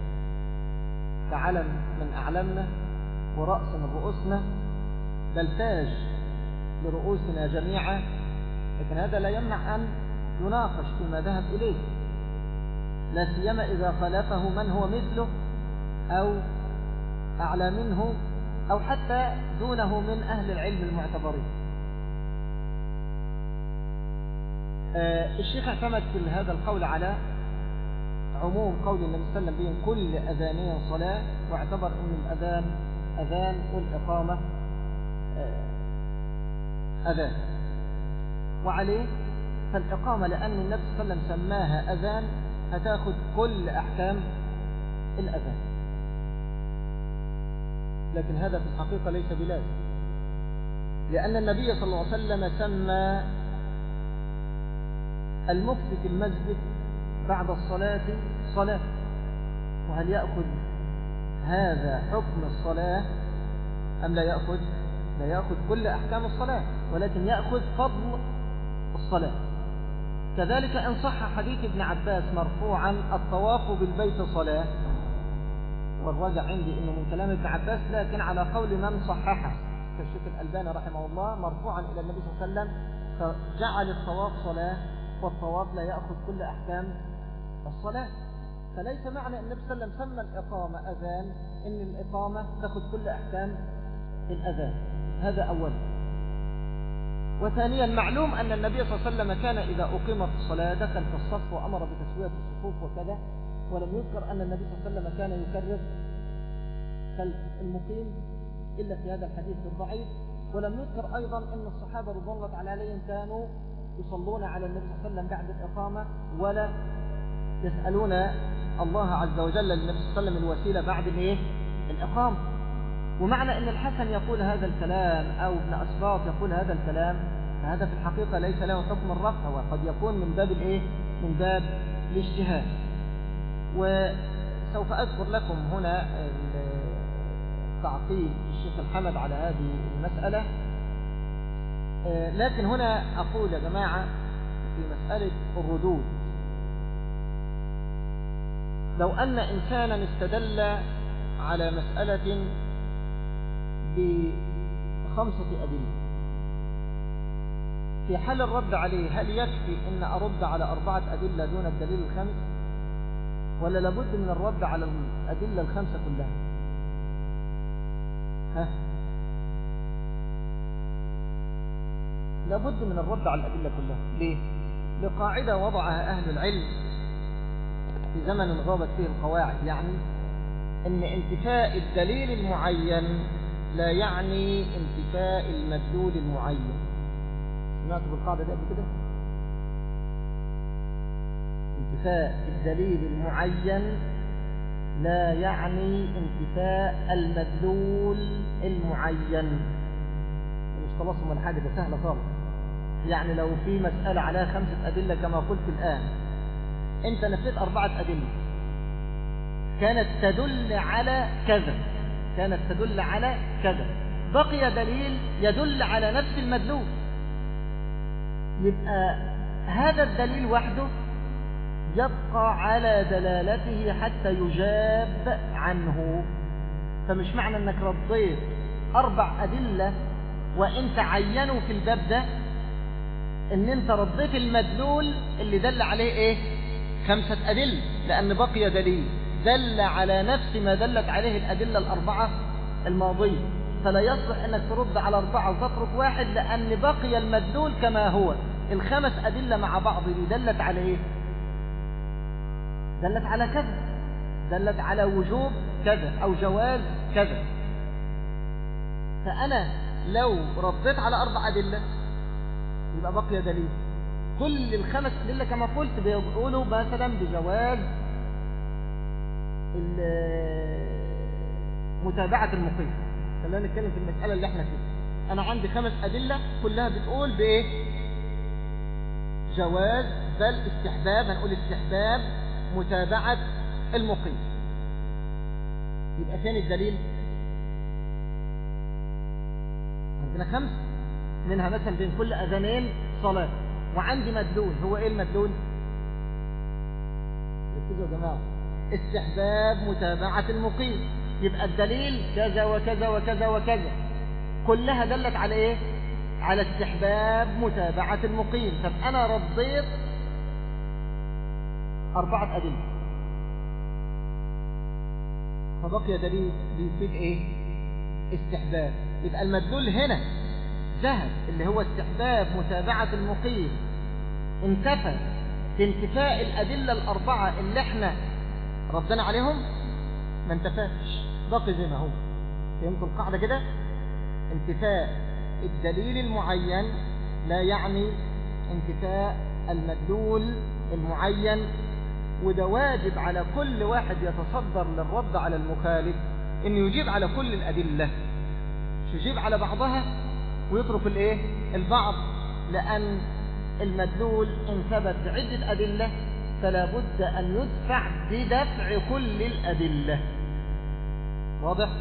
S2: كعلم من أعلامنا ورأس من رؤوسنا بل تاج لرؤوسنا جميعا، لكن هذا لا يمنع أن يناقش فيما ذهب إليه، لا سيما إذا خالفه من هو مثله أو أعلى منه أو حتى دونه من أهل العلم المعتبرين. آه الشيخ اعتمد في هذا القول على عموم قول النبي صلى الله عليه وسلم بين كل أذانين صلاة، واعتبر أن الأذان أذان والإقامة آه أذان، وعليه فالإقامة لأن النبي صلى الله عليه وسلم سماها أذان هتاخد كل أحكام الأذان، لكن هذا في الحقيقة ليس بلازم، لأن النبي صلى الله عليه وسلم سمى المكث في المسجد بعد الصلاة صلاة. وهل يأخذ هذا حكم الصلاة أم لا يأخذ؟ لا يأخذ كل أحكام الصلاة، ولكن يأخذ فضل الصلاة. كذلك إن صح حديث ابن عباس مرفوعا الطواف بالبيت صلاة، والراجع عندي إنه من كلام ابن عباس، لكن على قول من صححه كالشيخ الألباني رحمه الله مرفوعا إلى النبي صلى الله عليه وسلم، فجعل الطواف صلاة، والطواف لا يأخذ كل أحكام الصلاة. فليس معنى أن النبي صلى الله عليه وسلم سمى الإقامة أذان إن الإقامة تأخذ كل أحكام الأذان. هذا أولا. وثانيا معلوم أن النبي صلى الله عليه وسلم كان إذا أقيمت الصلاة دخل في الصف وأمر بتسوية الصفوف وكذا، ولم يذكر أن النبي صلى الله عليه وسلم كان يكرر خلف المقيم إلا في هذا الحديث الضعيف. ولم يذكر أيضا أن الصحابة رضوان الله تعالى عليهم كانوا يصلون على النبي صلى الله عليه وسلم بعد الإقامة، ولا يسألون الله عز وجل للنبي صلى الله عليه وسلم الوسيلة بعد الإيه؟ الإقامة. ومعنى أن الحسن يقول هذا الكلام أو ابن أسباط يقول هذا الكلام، فهذا في الحقيقة ليس له حكم الرفع، وقد يكون من باب الإيه؟ من باب الاجتهاد. وسوف أذكر لكم هنا تعقيب الشيخ الحمد على هذه المسألة. لكن هنا أقول يا جماعة في مسألة الردود، لو أن إنسانا استدل على مسألة بخمسة أدلة، في حال الرد عليه هل يكفي أن أرد على أربعة أدلة دون الدليل الخامس، ولا لابد من الرد على الأدلة الخمسة كلها؟ ها؟ لابد من الرد على الأدلة كلها. ليه؟ لقاعدة وضعها أهل العلم في زمن غابت فيه القواعد، يعني أن انتفاء الدليل المعين لا يعني انتفاء المدلول المعين. سمعتوا بالقاعدة دي قبل كده؟ انتفاء الدليل المعين لا يعني انتفاء المدلول المعين. مش خلاص من حاجة، ده سهلة خالص. يعني لو في مسألة عليها خمسة أدلة كما قلت الآن، أنت نفيت أربعة أدلة كانت تدل على كذا، كانت تدل على كذا، بقي دليل يدل على نفس المدلول، يبقى هذا الدليل وحده يبقى على دلالته حتى يجاب عنه. فمش معنى أنك رديت أربع أدلة وإنت عينوا في الباب ده ان انت رديت المدلول اللي دل عليه ايه؟ خمسة أدلة، لأن بقي دليل دل على نفس ما دلت عليه الأدلة الأربعة الماضية، فلا يصلح انك ترد على أربعة وتترك واحد، لأن بقي المدلول كما هو. الخمس أدلة مع بعض دي دلت على ايه؟ دلت على كذا، دلت على وجوب كذا أو جواز كذا. فأنا لو رديت على أربع أدلة يبقى بقي دليل. كل الخمس أدلة كما قلت بيقولوا مثلا بجواز متابعة المقيم. خلينا نتكلم في المسألة اللي احنا فيها. أنا عندي خمس أدلة كلها بتقول بإيه؟ جواز، بل استحباب، هنقول استحباب متابعة المقيم. يبقى فين الدليل؟ عندنا خمس، منها مثلا بين كل أذانين صلاة، وعندي مدلول. هو إيه المدلول؟ ركزوا يا جماعة، استحباب متابعة المقيم. يبقى الدليل كذا وكذا وكذا وكذا، كلها دلت على إيه؟ على استحباب متابعة المقيم. طب أنا رضيت أربعة أدلة، فبقي دليل بيفيد إيه؟ استحباب. يبقى المدلول هنا ذهب، اللي هو استحباب متابعة المقيم، انتفى بانتفاء الأدلة الأربعة اللي احنا ردنا عليهم، ما انتفاش، باقي زي ما هو. فهمتوا القاعدة كده؟ انتفاء الدليل المعين لا يعني انتفاء المدلول المعين. وده واجب على كل واحد يتصدر للرد على المخالف انه يجيب على كل الأدلة، مش يجيب على بعضها ويترك الايه البعض، لأن المدلول إن ثبت بعدة أدلة فلا بد أن يدفع بدفع كل الأدلة. واضح؟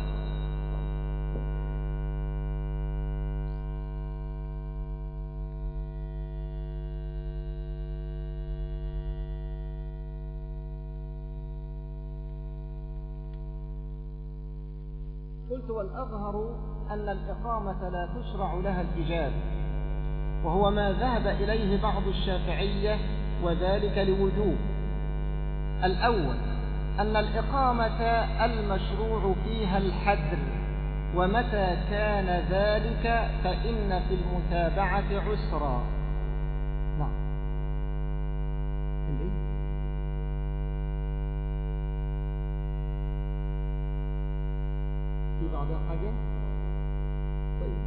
S2: قلت والأظهر أن الإقامة لا تشرع لها الإجابة، وهو ما ذهب إليه بعض الشافعية، وذلك لوجوب. الأول أن الإقامة المشروع فيها الحدر، ومتى كان ذلك فإن في المتابعة عسرا. نعم. في بعضها حاجة؟ طيب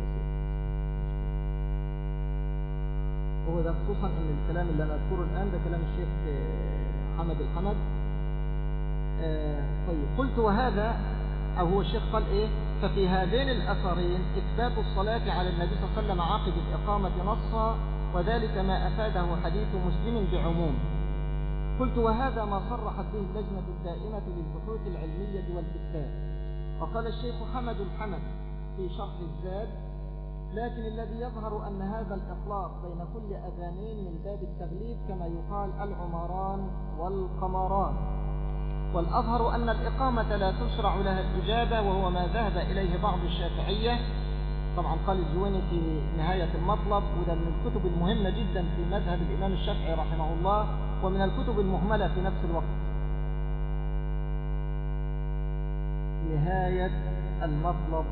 S2: هو ده خصوصا ان الكلام اللي انا اذكره الان ده كلام الشيخ حمد الحمد. آه طيب قلت وهذا او هو الشيخ قال ايه؟ ففي هذين الاثرين اثبات الصلاة على النبي صلى الله عليه وسلم عقب الاقامة نصا، وذلك ما افاده حديث مسلم بعموم. قلت وهذا ما صرحت به اللجنة الدائمة للبحوث العلمية والكتاب. وقال الشيخ حمد الحمد في شرح الزاد: لكن الذي يظهر أن هذا الإطلاق بين كل أذانين من باب التغليب كما يقال العمران والقمران. والأظهر أن الإقامة لا تشرع لها الإجابة، وهو ما ذهب إليه بعض الشافعية. طبعا قال الجويني في نهاية المطلب، وده من الكتب المهمة جدا في مذهب الإمام الشافعي رحمه الله، ومن الكتب المهملة في نفس الوقت. نهاية المطلب.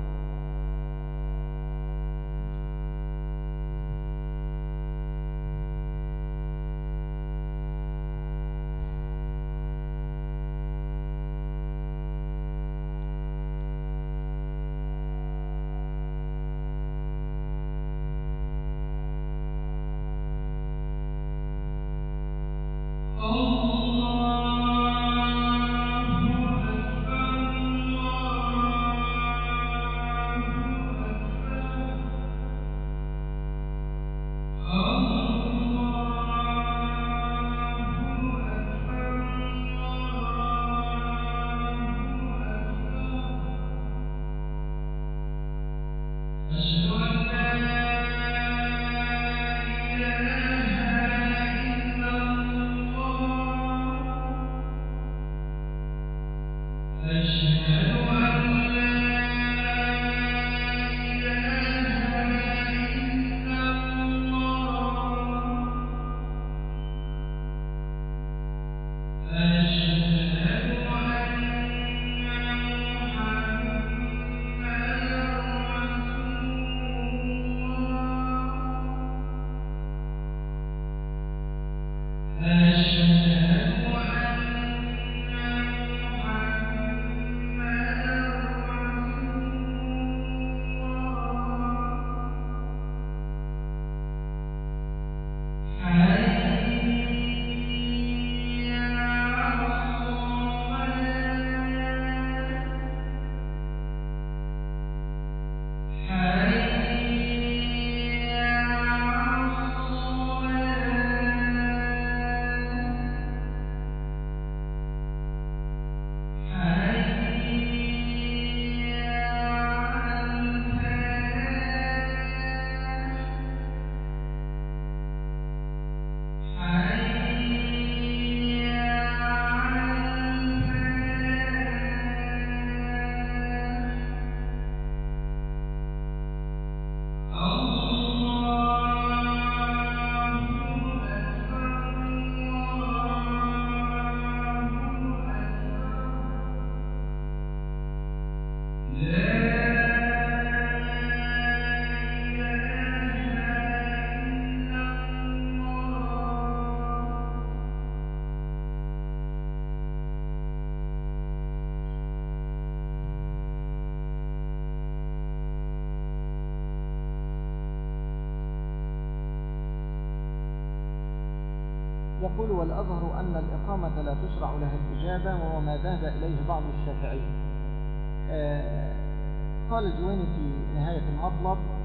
S2: يقول والأظهر أن الإقامة لا تشرع لها الإجابة، وهو ما ذهب إليه بعض الشافعية. آه قال الجويني في نهاية المطلب: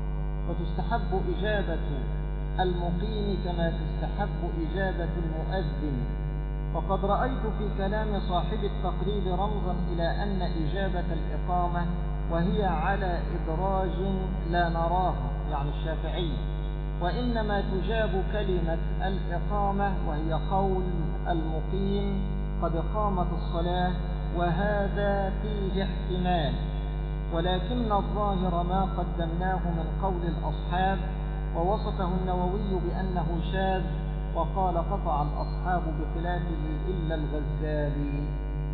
S2: وتستحب إجابة المقيم كما تستحب إجابة المؤذن. وقد رأيت في كلام صاحب التقريب رمزا إلى أن إجابة الإقامة وهي على إدراج لا نراها، يعني الشافعي، وإنما تجاب كلمة الإقامة وهي قول المقيم قد قامت الصلاة، وهذا فيه احتمال، ولكن الظاهر ما قدمناه من قول الأصحاب، ووصفه النووي بأنه شاذ، وقال قطع الأصحاب بخلافه إلا الغزالي.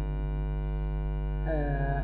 S2: آه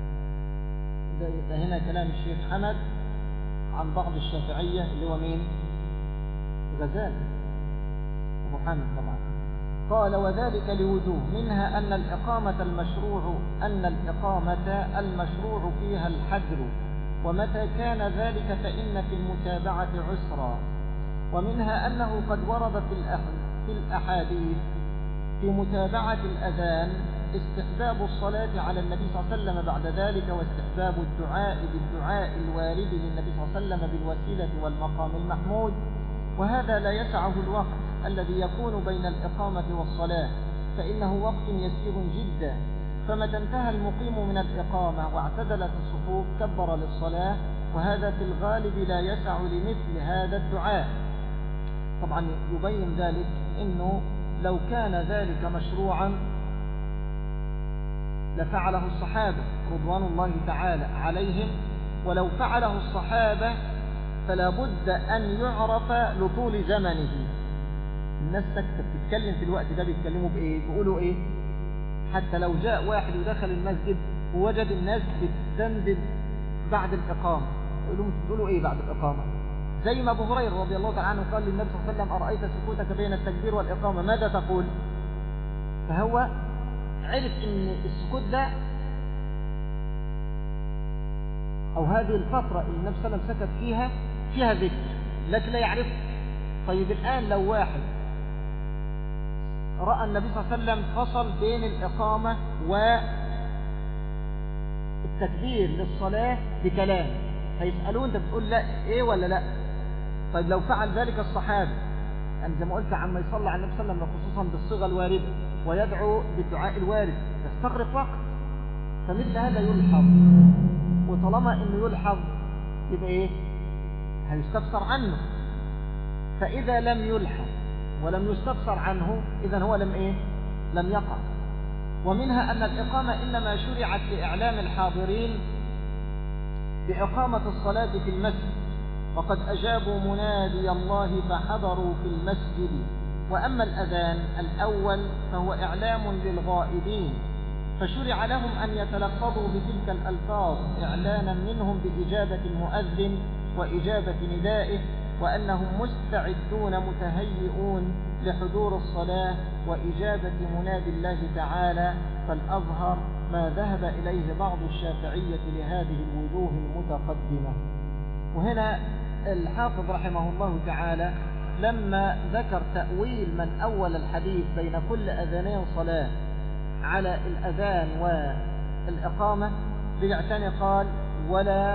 S2: ده هنا كلام الشيخ حمد عن بعض الشافعية اللي هو مين؟ غزالي أبو حامد طبعا. قال وذلك لوجوه، منها أن الإقامة المشروع أن الإقامة المشروع فيها الحجر، ومتى كان ذلك فإن في المتابعة عسرا. ومنها أنه قد ورد في الأحاديث في متابعة الأذان استحباب الصلاة على النبي صلى الله عليه وسلم بعد ذلك، واستحباب الدعاء بالدعاء الوارد للنبي صلى الله عليه وسلم بالوسيلة والمقام المحمود، وهذا لا يسعه الوقت الذي يكون بين الإقامة والصلاة، فإنه وقت يسير جدا، فمتى انتهى المقيم من الإقامة واعتدلت الصفوف كبر للصلاة، وهذا في الغالب لا يسع لمثل هذا الدعاء. طبعا يبين ذلك أنه لو كان ذلك مشروعا لفعله الصحابة رضوان الله تعالى عليهم، ولو فعله الصحابة فلا بد أن يعرف لطول زمنه. الناس سكتة بتتكلم في الوقت ده، بيتكلموا بإيه؟ بيقولوا إيه؟ حتى لو جاء واحد ودخل المسجد ووجد الناس بتدندن بعد الإقامة، يقولوا بتقولوا إيه بعد الإقامة؟ زي ما أبو هريرة رضي الله تعالى عنه قال للنبي صلى الله عليه وسلم أرأيت سكوتك بين التكبير والإقامة ماذا تقول؟ فهو عرف إن السكوت ده أو هذه الفترة اللي النبي صلى الله عليه وسلم سكت فيها فيها ذكر، لكن لا يعرف. طيب الآن لو واحد رأى النبي صلى الله عليه وسلم فصل بين الإقامة والتكبير للصلاة بكلام، هيسألوه أنت بتقول لا إيه ولا لا؟ طيب لو فعل ذلك الصحابة، يعني زي ما قلت عما يصلى على النبي صلى الله عليه وسلم خصوصا بالصيغة الواردة ويدعو بالدعاء الوارد يستغرق وقت، فمثل هذا يلحظ، وطالما إنه يلحظ يبقى إيه؟ هيستفسر عنه، فإذا لم يلحظ ولم يستفسر عنه إذن هو لم إيه؟ لم يقع. ومنها أن الإقامة إنما شرعت لإعلام الحاضرين بإقامة الصلاة في المسجد، وقد أجابوا منادي الله فحضروا في المسجد. وأما الأذان الأول فهو إعلام للغائبين، فشرع لهم أن يتلفظوا بتلك الألفاظ إعلانا منهم بإجابة المؤذن وإجابة ندائه، وأنهم مستعدون متهيئون لحضور الصلاة وإجابة منادي الله تعالى. فالأظهر ما ذهب إليه بعض الشافعية لهذه الوجوه المتقدمة. وهنا الحافظ رحمه الله تعالى لما ذكر تأويل من أول الحديث بين كل أذانين صلاة على الأذان والإقامة بيعتني قال ولا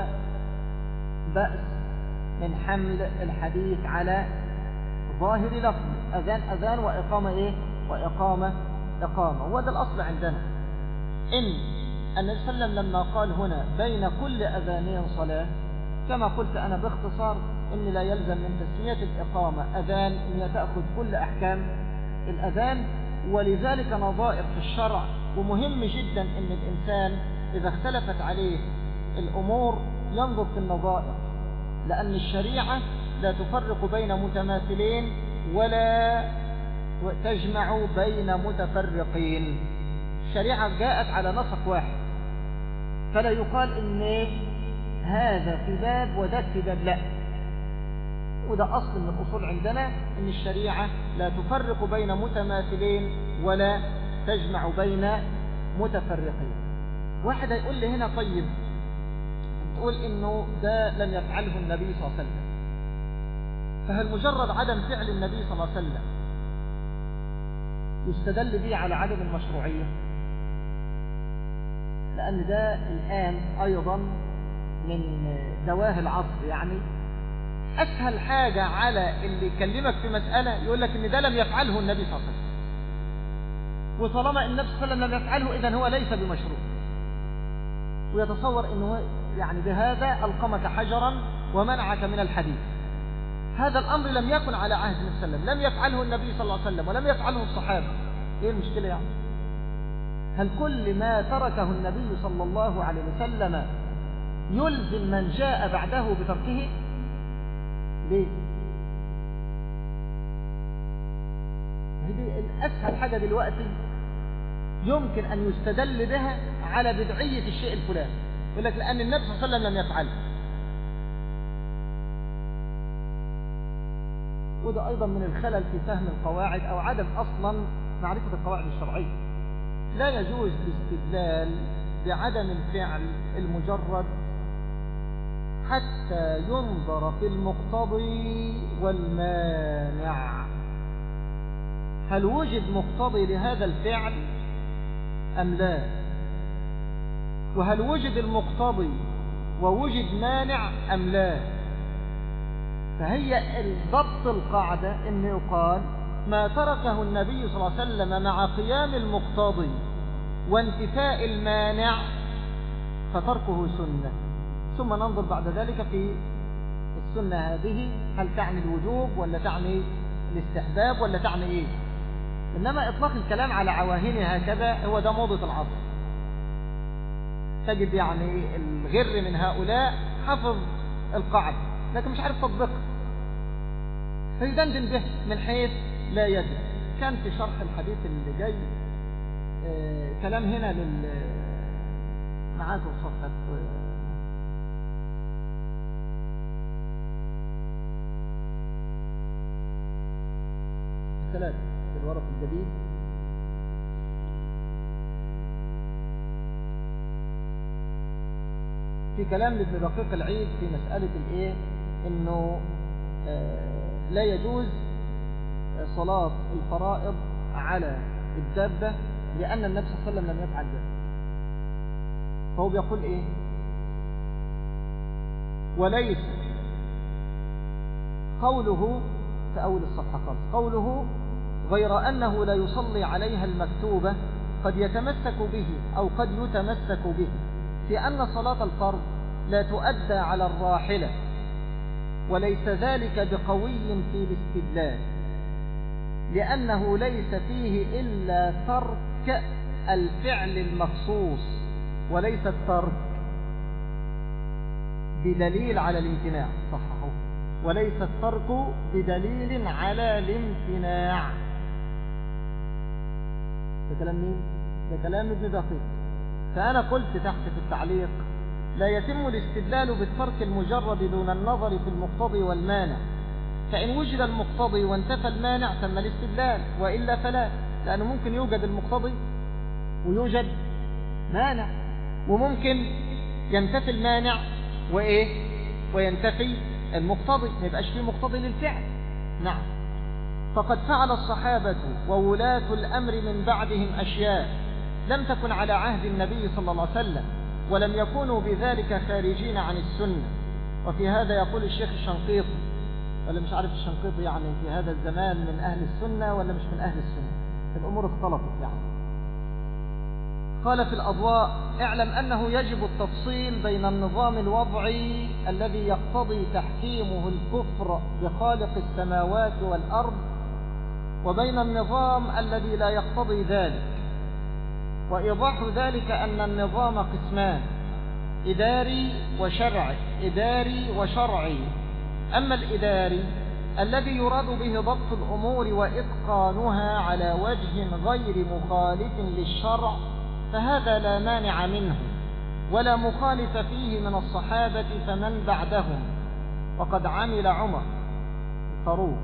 S2: بأس من حمل الحديث على ظاهر لفظ أذان أذان وإقامة إيه؟ وإقامة إقامة. وهذا الأصل عندنا إن النبي صلى الله عليه وسلم لما قال هنا بين كل أذانين صلاة، كما قلت أنا باختصار إن لا يلزم من تسمية الإقامة أذان إن هي تأخذ كل أحكام الأذان، ولذلك نظائر في الشرع. ومهم جدا إن الإنسان إذا اختلفت عليه الأمور ينظر في النظائر، لأن الشريعة لا تفرق بين متماثلين ولا تجمع بين متفرقين. الشريعة جاءت على نسق واحد، فلا يقال إن هذا في باب وذاك في باب، لا. وده أصل من الأصول عندنا إن الشريعة لا تفرق بين متماثلين ولا تجمع بين متفرقين. واحد يقول لي هنا طيب تقول إنه ده لم يفعله النبي صلى الله عليه وسلم، فهل مجرد عدم فعل النبي صلى الله عليه وسلم يستدل به على عدم المشروعية؟ لأن ده الآن أيضا من دواهي العصر، يعني أسهل حاجة على اللي يكلمك في مسألة يقول لك إن ده لم يفعله النبي صلى الله عليه وسلم، وطالما النبي صلى الله عليه وسلم لم يفعله إذن هو ليس بمشروع، ويتصور إنه يعني بهذا ألقمك حجرا ومنعك من الحديث. هذا الأمر لم يكن على عهد النبي صلى الله عليه وسلم، لم يفعله النبي صلى الله عليه وسلم ولم يفعله الصحابة. إيه المشكلة يعني؟ هل كل ما تركه النبي صلى الله عليه وسلم يلزم من جاء بعده بتركه؟ ليه؟ هذه الأسهل حاجة دلوقتي يمكن أن يستدل بها على بدعية الشيء الفلاني، يقول لك لأن النبي صلى الله عليه وسلم لم يفعله. وده أيضا من الخلل في فهم القواعد أو عدم أصلا معرفة القواعد الشرعية. لا يجوز الاستدلال بعدم الفعل المجرد حتى ينظر في المقتضي والمانع. هل وجد مقتضي لهذا الفعل أم لا؟ وهل وجد المقتضي ووجد مانع أم لا؟ فهي ضبط القاعدة أن يقال ما تركه النبي صلى الله عليه وسلم مع قيام المقتضي وانتفاء المانع فتركه سنة، ثم ننظر بعد ذلك في السنة هذه هل تعني الوجوب ولا تعني الاستحباب ولا تعني ايه. انما اطلاق الكلام على عواهنها هكذا هو ده موضة العصر. تجد يعني الغر من هؤلاء حفظ القاعدة لكن مش عارف تطبيقها، فيدندن به من حيث لا يدري. كان في شرح الحديث اللي جاي آه كلام هنا لل معاكم صفحة ثلاثة في الورق الجديد في كلام لابن دقيق العيد في مسألة الايه انه آه لا يجوز صلاة الفرائض على الدابة لأن النبي صلى الله عليه وسلم لم يفعل ذلك. فهو بيقول ايه؟ وليس قوله في أول الصفحة خالص قوله غير أنه لا يصلي عليها المكتوبة قد يتمسك به أو قد يتمسك به في أن صلاة الفرض لا تؤدى على الراحلة، وليس ذلك بقوي في الاستدلال لأنه ليس فيه إلا ترك الفعل المخصوص وليس الترك بدليل على الامتناع. صححه وليس الترك بدليل على الامتناع. ده كلام مين؟ ده كلام ابن دقيق. فأنا قلت تحت في التعليق لا يتم الاستدلال بالترك المجرد دون النظر في المقتضي والمانع، فإن وجد المقتضي وانتفى المانع تم الاستدلال، وإلا فلا، لأنه ممكن يوجد المقتضي ويوجد مانع، وممكن ينتفي المانع وإيه وينتفي المقتضي، ما يبقاش فيه مقتضي للفعل. نعم. فقد فعل الصحابة وولاة الأمر من بعدهم أشياء لم تكن على عهد النبي صلى الله عليه وسلم، ولم يكونوا بذلك خارجين عن السنة. وفي هذا يقول الشيخ الشنقيطي، ولا مش عارف الشنقيطي يعني في هذا الزمان من أهل السنة ولا مش من أهل السنة، الأمور اختلطت يعني. قال في الأضواء اعلم أنه يجب التفصيل بين النظام الوضعي الذي يقتضي تحكيمه الكفر بخالق السماوات والأرض وبين النظام الذي لا يقتضي ذلك. وإيضاح ذلك أن النظام قسمان: إداري وشرعي إداري وشرعي. أما الإداري الذي يراد به ضبط الأمور وإتقانها على وجه غير مخالف للشرع فهذا لا مانع منه ولا مخالف فيه من الصحابة فمن بعدهم، وقد عمل عمر الفاروق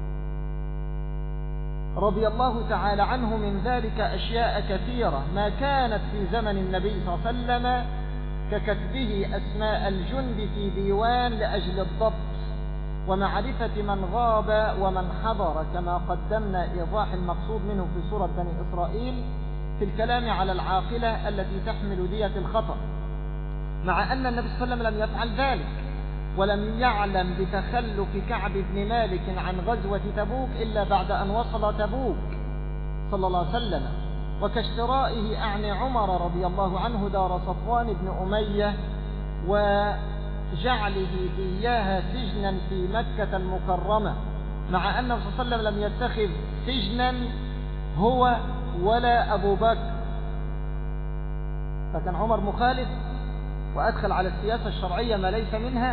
S2: رضي الله تعالى عنه من ذلك أشياء كثيرة ما كانت في زمن النبي صلى الله عليه وسلم، ككتبه أسماء الجند في ديوان لأجل الضبط ومعرفة من غاب ومن حضر، كما قدمنا إيضاح المقصود منه في سورة بني إسرائيل في الكلام على العاقلة التي تحمل دية الخطأ، مع أن النبي صلى الله عليه وسلم لم يفعل ذلك. ولم يعلم بتخلف كعب بن مالك عن غزوة تبوك إلا بعد أن وصل تبوك صلى الله عليه وسلم، وكاشترائه أعني عمر رضي الله عنه دار صفوان بن أمية وجعله إياها سجنا في مكة المكرمة، مع أنه صلى الله عليه وسلم لم يتخذ سجنا هو ولا أبو بكر، فكان عمر مخالف وأدخل على السياسة الشرعية ما ليس منها.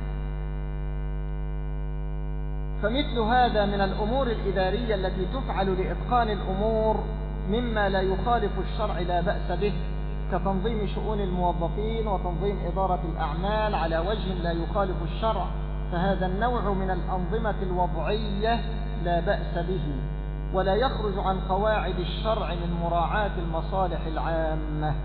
S2: فمثل هذا من الأمور الإدارية التي تفعل لإتقان الأمور مما لا يخالف الشرع لا بأس به، كتنظيم شؤون الموظفين وتنظيم إدارة الأعمال على وجه لا يخالف الشرع، فهذا النوع من الأنظمة الوضعية لا بأس به، ولا يخرج عن قواعد الشرع من مراعاة المصالح العامة.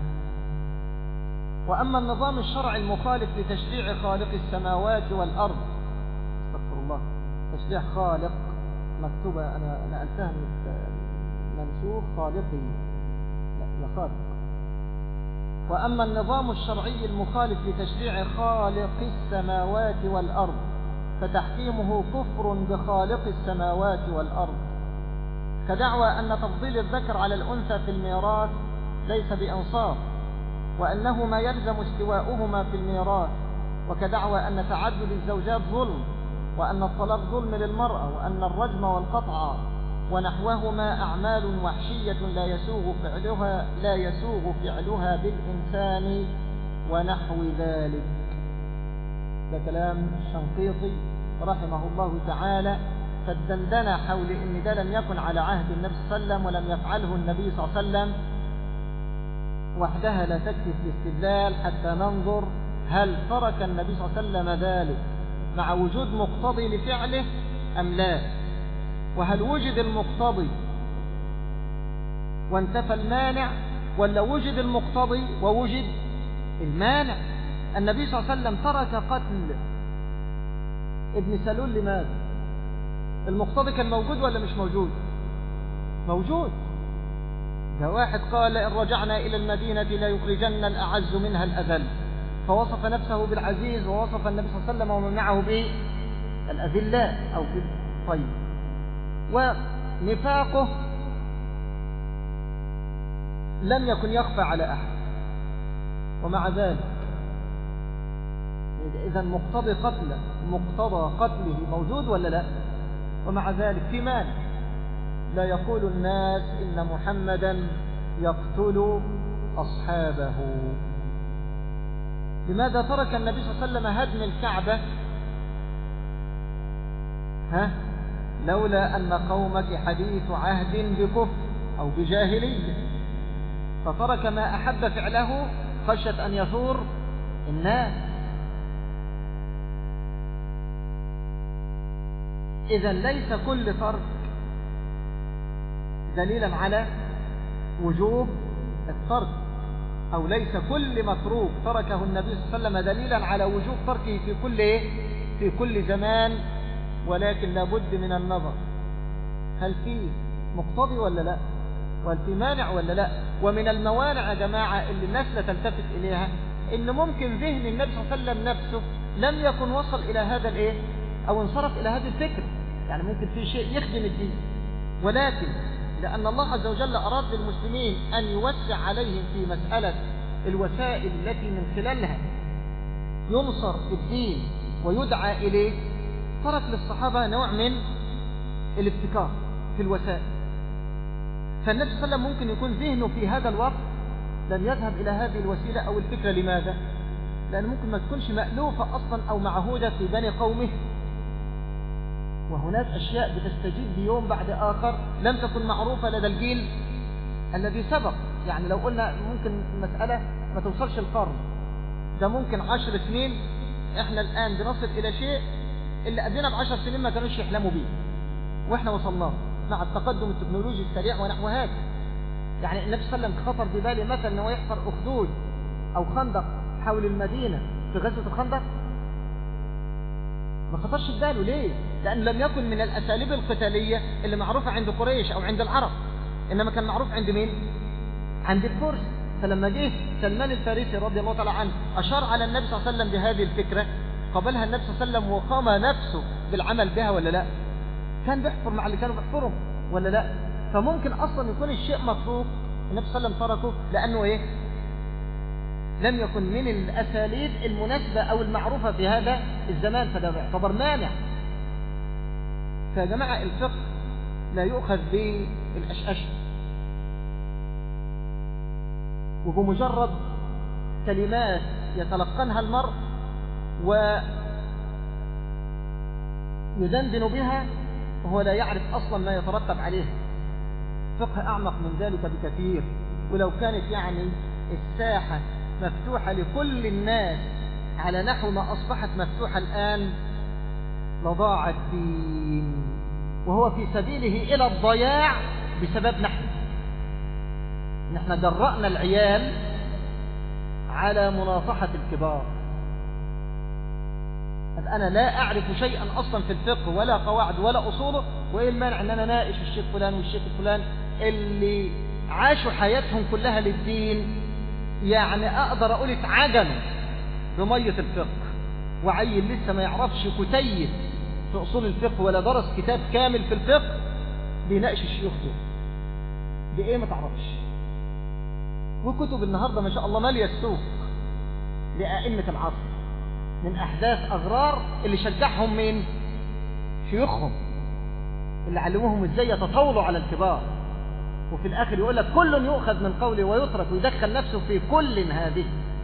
S2: وأما النظام الشرعي المخالف لتشريع خالق السماوات والأرض، استغفر الله، تشريع خالق مكتوبة أنا نقلتها منسوخ خالقي، لا يا خالق. وأما النظام الشرعي المخالف لتشريع خالق السماوات والأرض فتحكيمه كفر بخالق السماوات والأرض، كدعوى أن تفضيل الذكر على الأنثى في الميراث ليس بإنصاف، وأنه ما يلزم استواؤهما في الميراث، وكدعوى أن تعدد الزوجات ظلم، وأن الطلاق ظلم للمرأة، وأن الرجم والقطع ونحوهما أعمال وحشية لا يسوغ فعلها لا يسوغ فعلها بالإنسان ونحو ذلك. ده كلام الشنقيطي رحمه الله تعالى. فالدندنة حول إن ده لم يكن على عهد النبي صلى الله عليه وسلم ولم يفعله النبي صلى الله عليه وسلم وحدها لا تكفي في الاستدلال حتى ننظر هل ترك النبي صلى الله عليه وسلم ذلك مع وجود مقتضي لفعله أم لا، وهل وجد المقتضي وانتفى المانع، ولا وجد المقتضي ووجد المانع. النبي صلى الله عليه وسلم ترك قتل ابن سلول لماذا؟ المقتضي كان موجود ولا مش موجود؟ موجود. ده واحد قال إن رجعنا إلى المدينة لا يخرجن الأعز منها الأذل، فوصف نفسه بالعزيز ووصف النبي صلى الله عليه وسلم ومن معه بالأذلاء أو بالطيب. ونفاقه لم يكن يخفى على أحد، ومع ذلك إذا مقتضى قتله مقتضى قتله موجود ولا لا؟ ومع ذلك في مانع. لا يقول الناس إن محمدا يقتل أصحابه. لماذا ترك النبي صلى الله عليه وسلم هدم الكعبة؟ ها؟ لولا أن قومك حديث عهد بكفر أو بجاهلية، فترك ما أحب فعله خشية أن يثور الناس. إذا ليس كل ترك دليلا على وجوب الترك، أو ليس كل متروك تركه النبي صلى الله عليه وسلم دليلا على وجوب تركه في كل في كل زمان، ولكن لابد من النظر هل في مقتضي ولا لا، وهل في مانع ولا لا. ومن الموانع يا جماعة اللي الناس لا تلتفت إليها إن ممكن ذهن النبي صلى الله عليه وسلم نفسه لم يكن وصل إلى هذا الإيه أو انصرف إلى هذه الفكرة، يعني ممكن في شيء يخدم الدين، ولكن لأن الله عز وجل أراد للمسلمين أن يوسع عليهم في مسألة الوسائل التي من خلالها ينصر الدين ويدعى إليه، ترك للصحابة نوع من الابتكار في الوسائل. فالنبي صلى الله عليه وسلم ممكن يكون ذهنه في هذا الوقت لم يذهب إلى هذه الوسيلة أو الفكرة. لماذا؟ لأن ممكن ما تكونش مألوفة أصلا أو معهودة في بني قومه، وهناك أشياء بتستجيب بيوم بعد آخر لم تكن معروفة لدى الجيل الذي سبق. يعني لو قلنا ممكن مسألة ما توصلش القرن ده، ممكن عشر سنين احنا الآن بنصل إلى شيء اللي قبلنا بعشر سنين ما كانوش يحلموا بيه واحنا وصلناه مع التقدم التكنولوجي السريع ونحو هذا. يعني النبي صلى الله عليه وسلم خطر ببالي مثلا انه يحفر أخدود أو خندق حول المدينة في غزوة الخندق؟ ما خطرش بباله. ليه؟ لأن لم يكن من الأساليب القتالية اللي معروفة عند قريش أو عند العرب، إنما كان معروف عند مين؟ عند الفرس. فلما جه سلمان الفارسي رضي الله تعالى عنه أشار على النبي صلى الله عليه وسلم بهذه الفكرة، قبلها النبي صلى الله عليه وسلم وقام نفسه بالعمل بها ولا لا؟ كان بيحفر مع اللي كانوا بيحفروا ولا لا؟ فممكن أصلا يكون الشيء متروك النبي صلى الله عليه وسلم تركه لأنه إيه؟ لم يكن من الأساليب المناسبة أو المعروفة في هذا الزمان، فده يعتبر مانع. فيا جماعة الفقه لا يؤخذ بالأشأش وبمجرد كلمات يتلقنها المرء ويدندن بها وهو لا يعرف أصلا ما يترتب عليه. فقه أعمق من ذلك بكثير. ولو كانت يعني الساحة مفتوحة لكل الناس على نحو ما أصبحت مفتوحة الآن لضاع الدين، وهو في سبيله إلى الضياع بسبب نحن نحن جرأنا العيال على مناصحة الكبار. أنا لا أعرف شيئا أصلا في الفقه ولا قواعد ولا أصوله، وإيه المانع أن أنا نائش الشيخ فلان والشيخ فلان اللي عاشوا حياتهم كلها للدين، يعني أقدر أقول اتعجنوا بمية الفقه، وعيل لسه ما يعرفش كتيب في أصول الفقه ولا درس كتاب كامل في الفقه بيناقش الشيوخ دول بإيه ما تعرفش. وكتب النهاردة ما شاء الله مالية السوق لأئمة العصر من أحداث أغرار اللي شجعهم من شيوخهم اللي علموهم إزاي يتطاولوا على الكبار، وفي الآخر يقول لك كل يؤخذ من قوله ويترك، ويدخل نفسه في كل هذه.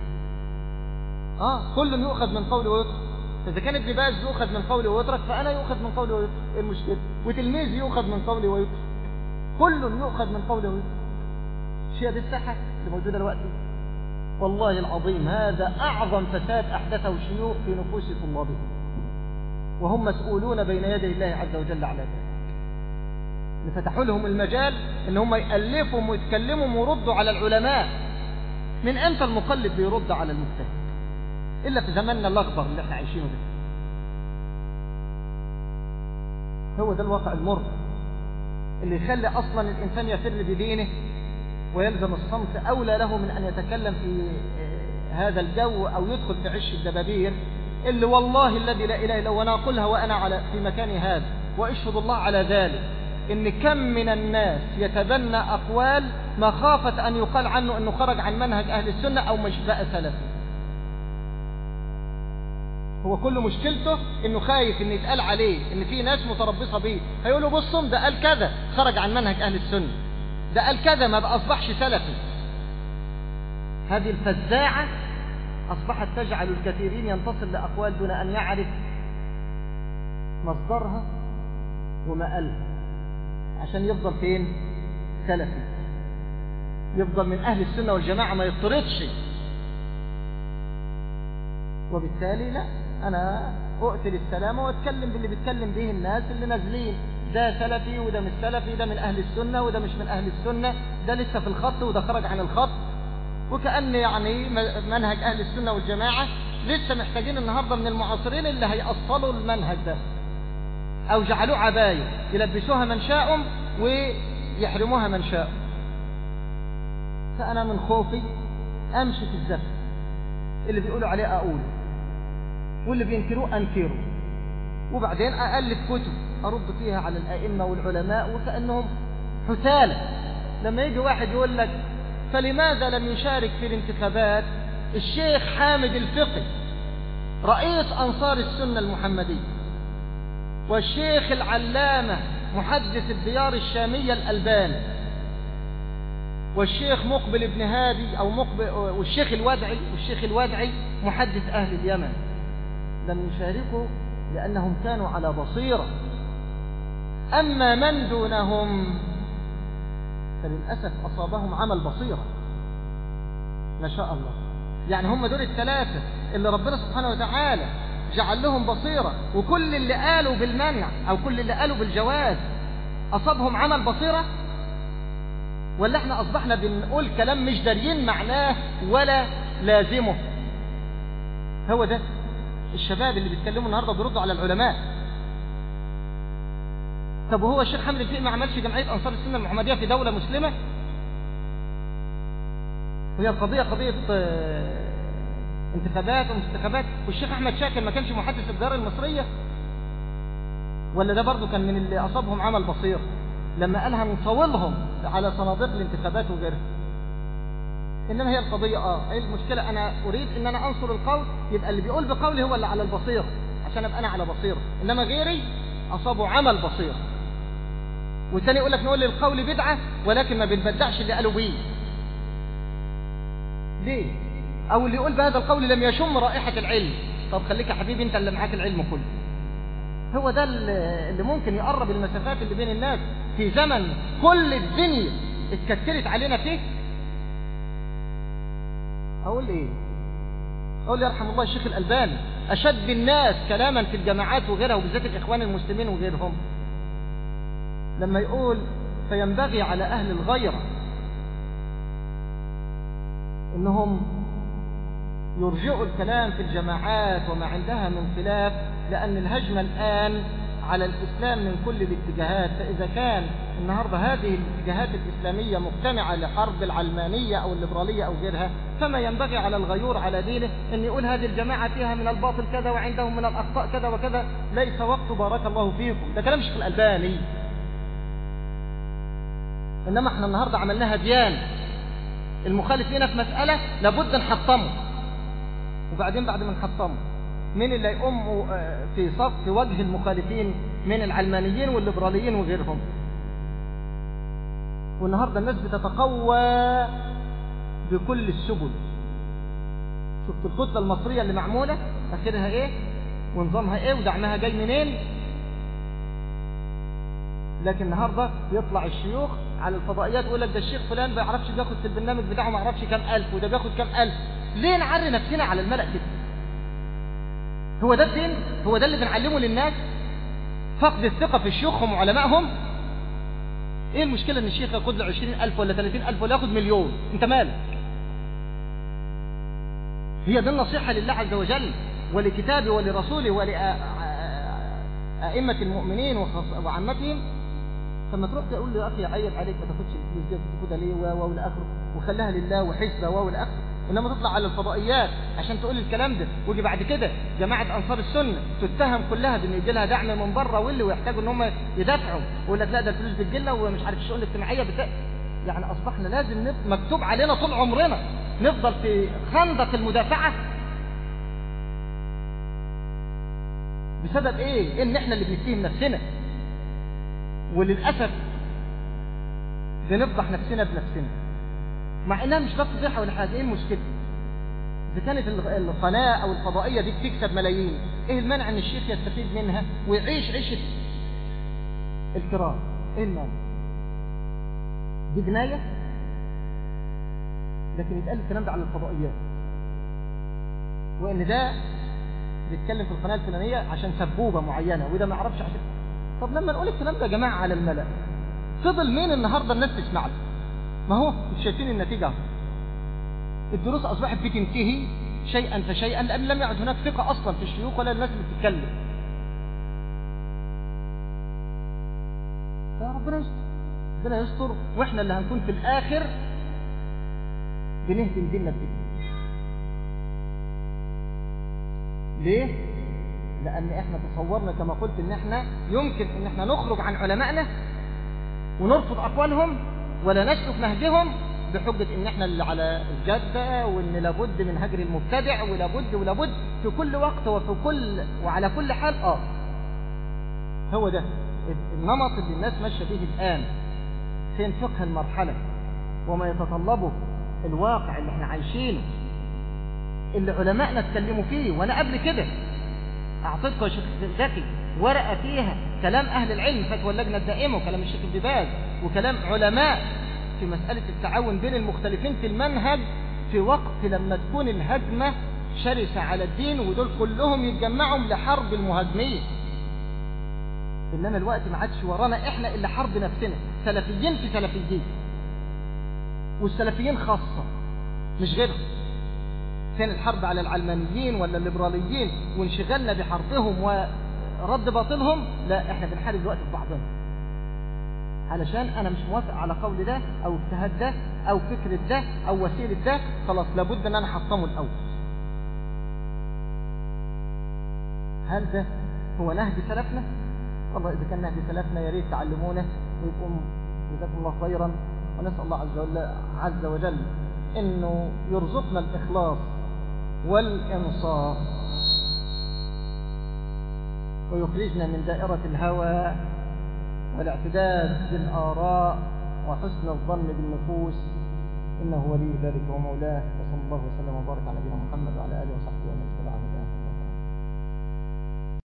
S2: آه كل يؤخذ من قوله ويترك. فإذا كان ابن باز يؤخذ من قوله ويترك فأنا يؤخذ من قوله ويترك، إيه المشكلة؟ وتلميذ يؤخذ من قوله ويترك، كل يؤخذ من قوله ويترك. شيء دي الساحة اللي موجودة دلوقتي. والله العظيم هذا أعظم فساد أحدثه الشيوخ في نفوس طلابهم، وهم مسؤولون بين يدي الله عز وجل على ذلك. فتحوا لهم المجال ان هم يألفوا ويتكلموا ويردوا على العلماء. من امتى المقلد بيرد على المجتهد الا في زماننا الاخضر اللي احنا عايشينه ده؟ هو ده الواقع المر اللي يخلي اصلا الانسان يفر بدينه ويلزم الصمت. اولى له من ان يتكلم في هذا الجو او يدخل في عش الدبابير اللي والله الذي لا اله الا هو، وانا اقولها وانا على في مكاني هذا واشهد الله على ذلك، إن كم من الناس يتبنى أقوال مخافة أن يقال عنه أنه خرج عن منهج أهل السنة أو مش بقى سلفي. هو كل مشكلته أنه خايف أن يتقال عليه أن في ناس متربصة به، هيقولوا بصوا ده قال كذا خرج عن منهج أهل السنة، ده قال كذا ما بقى أصبحش سلفي. هذه الفزاعة أصبحت تجعل الكثيرين ينتصر لأقوال دون أن يعرف مصدرها ومآلها، عشان يفضل فين؟ سلفي، يفضل من أهل السنة والجماعة ما يضطردش. وبالتالي لا، أنا أؤثر السلامة وأتكلم باللي بيتكلم به الناس اللي نازلين، ده سلفي وده مش سلفي، ده من أهل السنة وده مش من أهل السنة، ده لسه في الخط وده خرج عن الخط. وكأن يعني منهج أهل السنة والجماعة لسه محتاجين النهاردة من المعاصرين اللي هيأصلوا المنهج ده، أو جعلوه عباية يلبسوها من شاءهم ويحرموها من شاء. فأنا من خوفي أمشي في الزفت، اللي بيقولوا عليه أقوله واللي بينكروه أنكره، وبعدين أألف كتب أرد فيها على الأئمة والعلماء وكأنهم حثالة. لما يجي واحد يقول لك فلماذا لم يشارك في الانتخابات الشيخ حامد الفقي رئيس أنصار السنة المحمدية، والشيخ العلامة محدث الديار الشامية الألباني، والشيخ مقبل ابن هادي أو مقبل والشيخ الودعي والشيخ الودعي محدث أهل اليمن، لم يشاركوا لأنهم كانوا على بصيرة. أما من دونهم فللأسف أصابهم عمل بصيرة ما شاء الله. يعني هم دول الثلاثة اللي ربنا سبحانه وتعالى جعل لهم بصيرة، وكل اللي قالوا بالمنع أو كل اللي قالوا بالجواز أصابهم عمل بصيرة، ولا احنا أصبحنا بنقول كلام مش دارين معناه ولا لازمه؟ هو ده الشباب اللي بيتكلموا النهاردة بيردوا على العلماء. طب وهو الشيخ حامد الفقي ما عملش جمعية أنصار السنة المحمدية في دولة مسلمة؟ وهي القضية قضية انتخابات ومش انتخابات. والشيخ أحمد شاكر ما كانش محدث الدار المصرية؟ ولا ده برضو كان من اللي أصابهم عمل بصير لما قالها نصولهم على صناديق الانتخابات وغيرها؟ إنما هي القضية آه إيه المشكلة؟ أنا أريد إن أنا أنصر القول، يبقى اللي بيقول بقولي هو اللي على البصير عشان أبقى أنا على بصير، إنما غيري أصابوا عمل بصير. والثاني يقول لك نقول للقول بدعة ولكن ما بنبدعش اللي قالوا بيه. ليه؟ أو اللي يقول بهذا القول لم يشم رائحة العلم. طب خليك يا حبيبي أنت اللي معاك العلم كله. هو ده اللي ممكن يقرب المسافات اللي بين الناس في زمن كل الدنيا اتكترت علينا فيه. أقول إيه؟ أقول يرحم الله الشيخ الألباني أشد الناس كلاما في الجماعات وغيرها وبالذات الإخوان المسلمين وغيرهم لما يقول فينبغي على أهل الغيرة إنهم يرجعوا الكلام في الجماعات وما عندها من خلاف، لأن الهجمة الآن على الإسلام من كل الاتجاهات. فإذا كان النهاردة هذه الاتجاهات الإسلامية مجتمعة لحرب العلمانية أو الليبرالية أو غيرها، فما ينبغي على الغيور على دينه أن يقول هذه الجماعة فيها من الباطل كذا وعندهم من الأخطاء كذا وكذا. ليس وقت بارك الله فيكم، ده كلام الشيخ الألباني. إنما احنا النهاردة عملناها ديان، المخالف لنا في مسألة لابد نحطمه، وبعدين بعد ما نحطمه مين اللي يقوم في صف في وجه المخالفين من العلمانيين والليبراليين وغيرهم؟ والنهاردة الناس بتتقوى بكل السبل. شفت الكتلة المصرية اللي معمولة اخرها ايه ونظامها ايه ودعمها جاي منين؟ لكن النهاردة يطلع الشيوخ على الفضائيات يقول لك ده الشيخ فلان ما يعرفش بياخد في البرنامج بتاعه ما يعرفش كام ألف وده بياخد كام ألف. ليه نعري نفسنا على الملأ كده؟ هو ده الدين؟ هو ده اللي بنعلمه للناس؟ فقد الثقة في شيوخهم وعلمائهم؟ ايه المشكلة ان الشيخ ياخد له عشرين ألف ولا ثلاثين ألف ولا ياخد مليون؟ انت مالك؟ هي دي النصيحة لله عز وجل ولكتابه ولرسوله ولأئمة المؤمنين وعامتهم. فما تروح تقول له يا أخي عيب عليك ما تاخدش الفلوس دي وتاخدها ليه و والى اخره وخليها لله وحسبه و والى اخره، انما تطلع على الفضائيات عشان تقول الكلام ده، ويجي بعد كده جماعه انصار السنه تتهم كلها بان يجي لها دعم من بره واللي ويحتاجوا ان هم يدافعوا ويقول لك لا ده الفلوس بتجي لنا ومش عارف الشؤون الاجتماعيه بتا... يعني اصبحنا لازم نب... مكتوب علينا طول عمرنا نفضل في خندق المدافعه بسبب ايه؟ ان احنا اللي بنتهم نفسنا، وللاسف بنفضح نفسنا بنفسنا مع انها مش بس فضيحه ولا حاجه. ايه المشكله؟ اذا كانت القناه او الفضائيه دي بتكسب ملايين، ايه المانع ان الشيخ يستفيد منها ويعيش عيشه الكرام؟ ايه المانع؟ دي جنايه، لكن يتقال الكلام ده على الفضائيات وان ده بيتكلم في القناه الفلانيه عشان سبوبه معينه وده ما يعرفش عشان. طب لما نقول الكلام ده يا جماعه على الملأ فضل مين النهارده الناس تسمع له؟ ما هو مش شايفين النتيجه؟ الدروس اصبحت بتنتهي شيئا فشيئا لان لم يعد هناك ثقه اصلا في الشيوخ ولا الناس اللي بتتكلم. فربنا يستر، ربنا يستر، واحنا اللي هنكون في الاخر بنهدم ديننا بدين. ليه؟ لان احنا تصورنا كما قلت ان احنا يمكن ان احنا نخرج عن علمائنا ونرفض اقوالهم ولا نسلك نهجهم بحجة ان احنا اللي على الجادة وان لابد من هجر المبتدع ولابد ولابد في كل وقت وفي كل وعلى كل حال. اه هو ده النمط اللي الناس ماشيه به الان. فين فقه المرحلة وما يتطلبه الواقع اللي احنا عايشينه اللي علمائنا اتكلموا فيه؟ وانا قبل كده اعطيتكم يا شيخ زكي ورقة فيها كلام اهل العلم، فتوى اللجنة الدائمة وكلام الشيخ ابن باز وكلام علماء في مسألة التعاون بين المختلفين في المنهج في وقت لما تكون الهجمة شرسة على الدين ودول كلهم يتجمعوا لحرب المهاجمين. انما الوقت ما عادش ورانا احنا الا حرب نفسنا، سلفيين في سلفيين والسلفيين خاصة مش غيرهم. فين الحرب على العلمانيين ولا الليبراليين وانشغلنا بحربهم ورد باطلهم؟ لا، احنا بنحارب الوقت في بعضنا علشان انا مش موافق على قول ده او اجتهاد ده او فكرة ده او وسيلة ده، خلاص لابد ان انا احطمه الاول. هل ده هو نهج سلفنا؟ والله إذا كان نهج سلفنا يا ريت تعلمونه ويكون جزاكم الله خيرا. ونسأل الله عز وجل, عز وجل إنه يرزقنا الإخلاص والإنصاف ويخرجنا من دائرة الهوى والاعتداد بالآراء وحسن الظن بالنفوس، إنه ولي ذلك ومولاه. وصلى الله وسلم وبارك على نبينا محمد وعلى آله وصحبه ومن تبعه.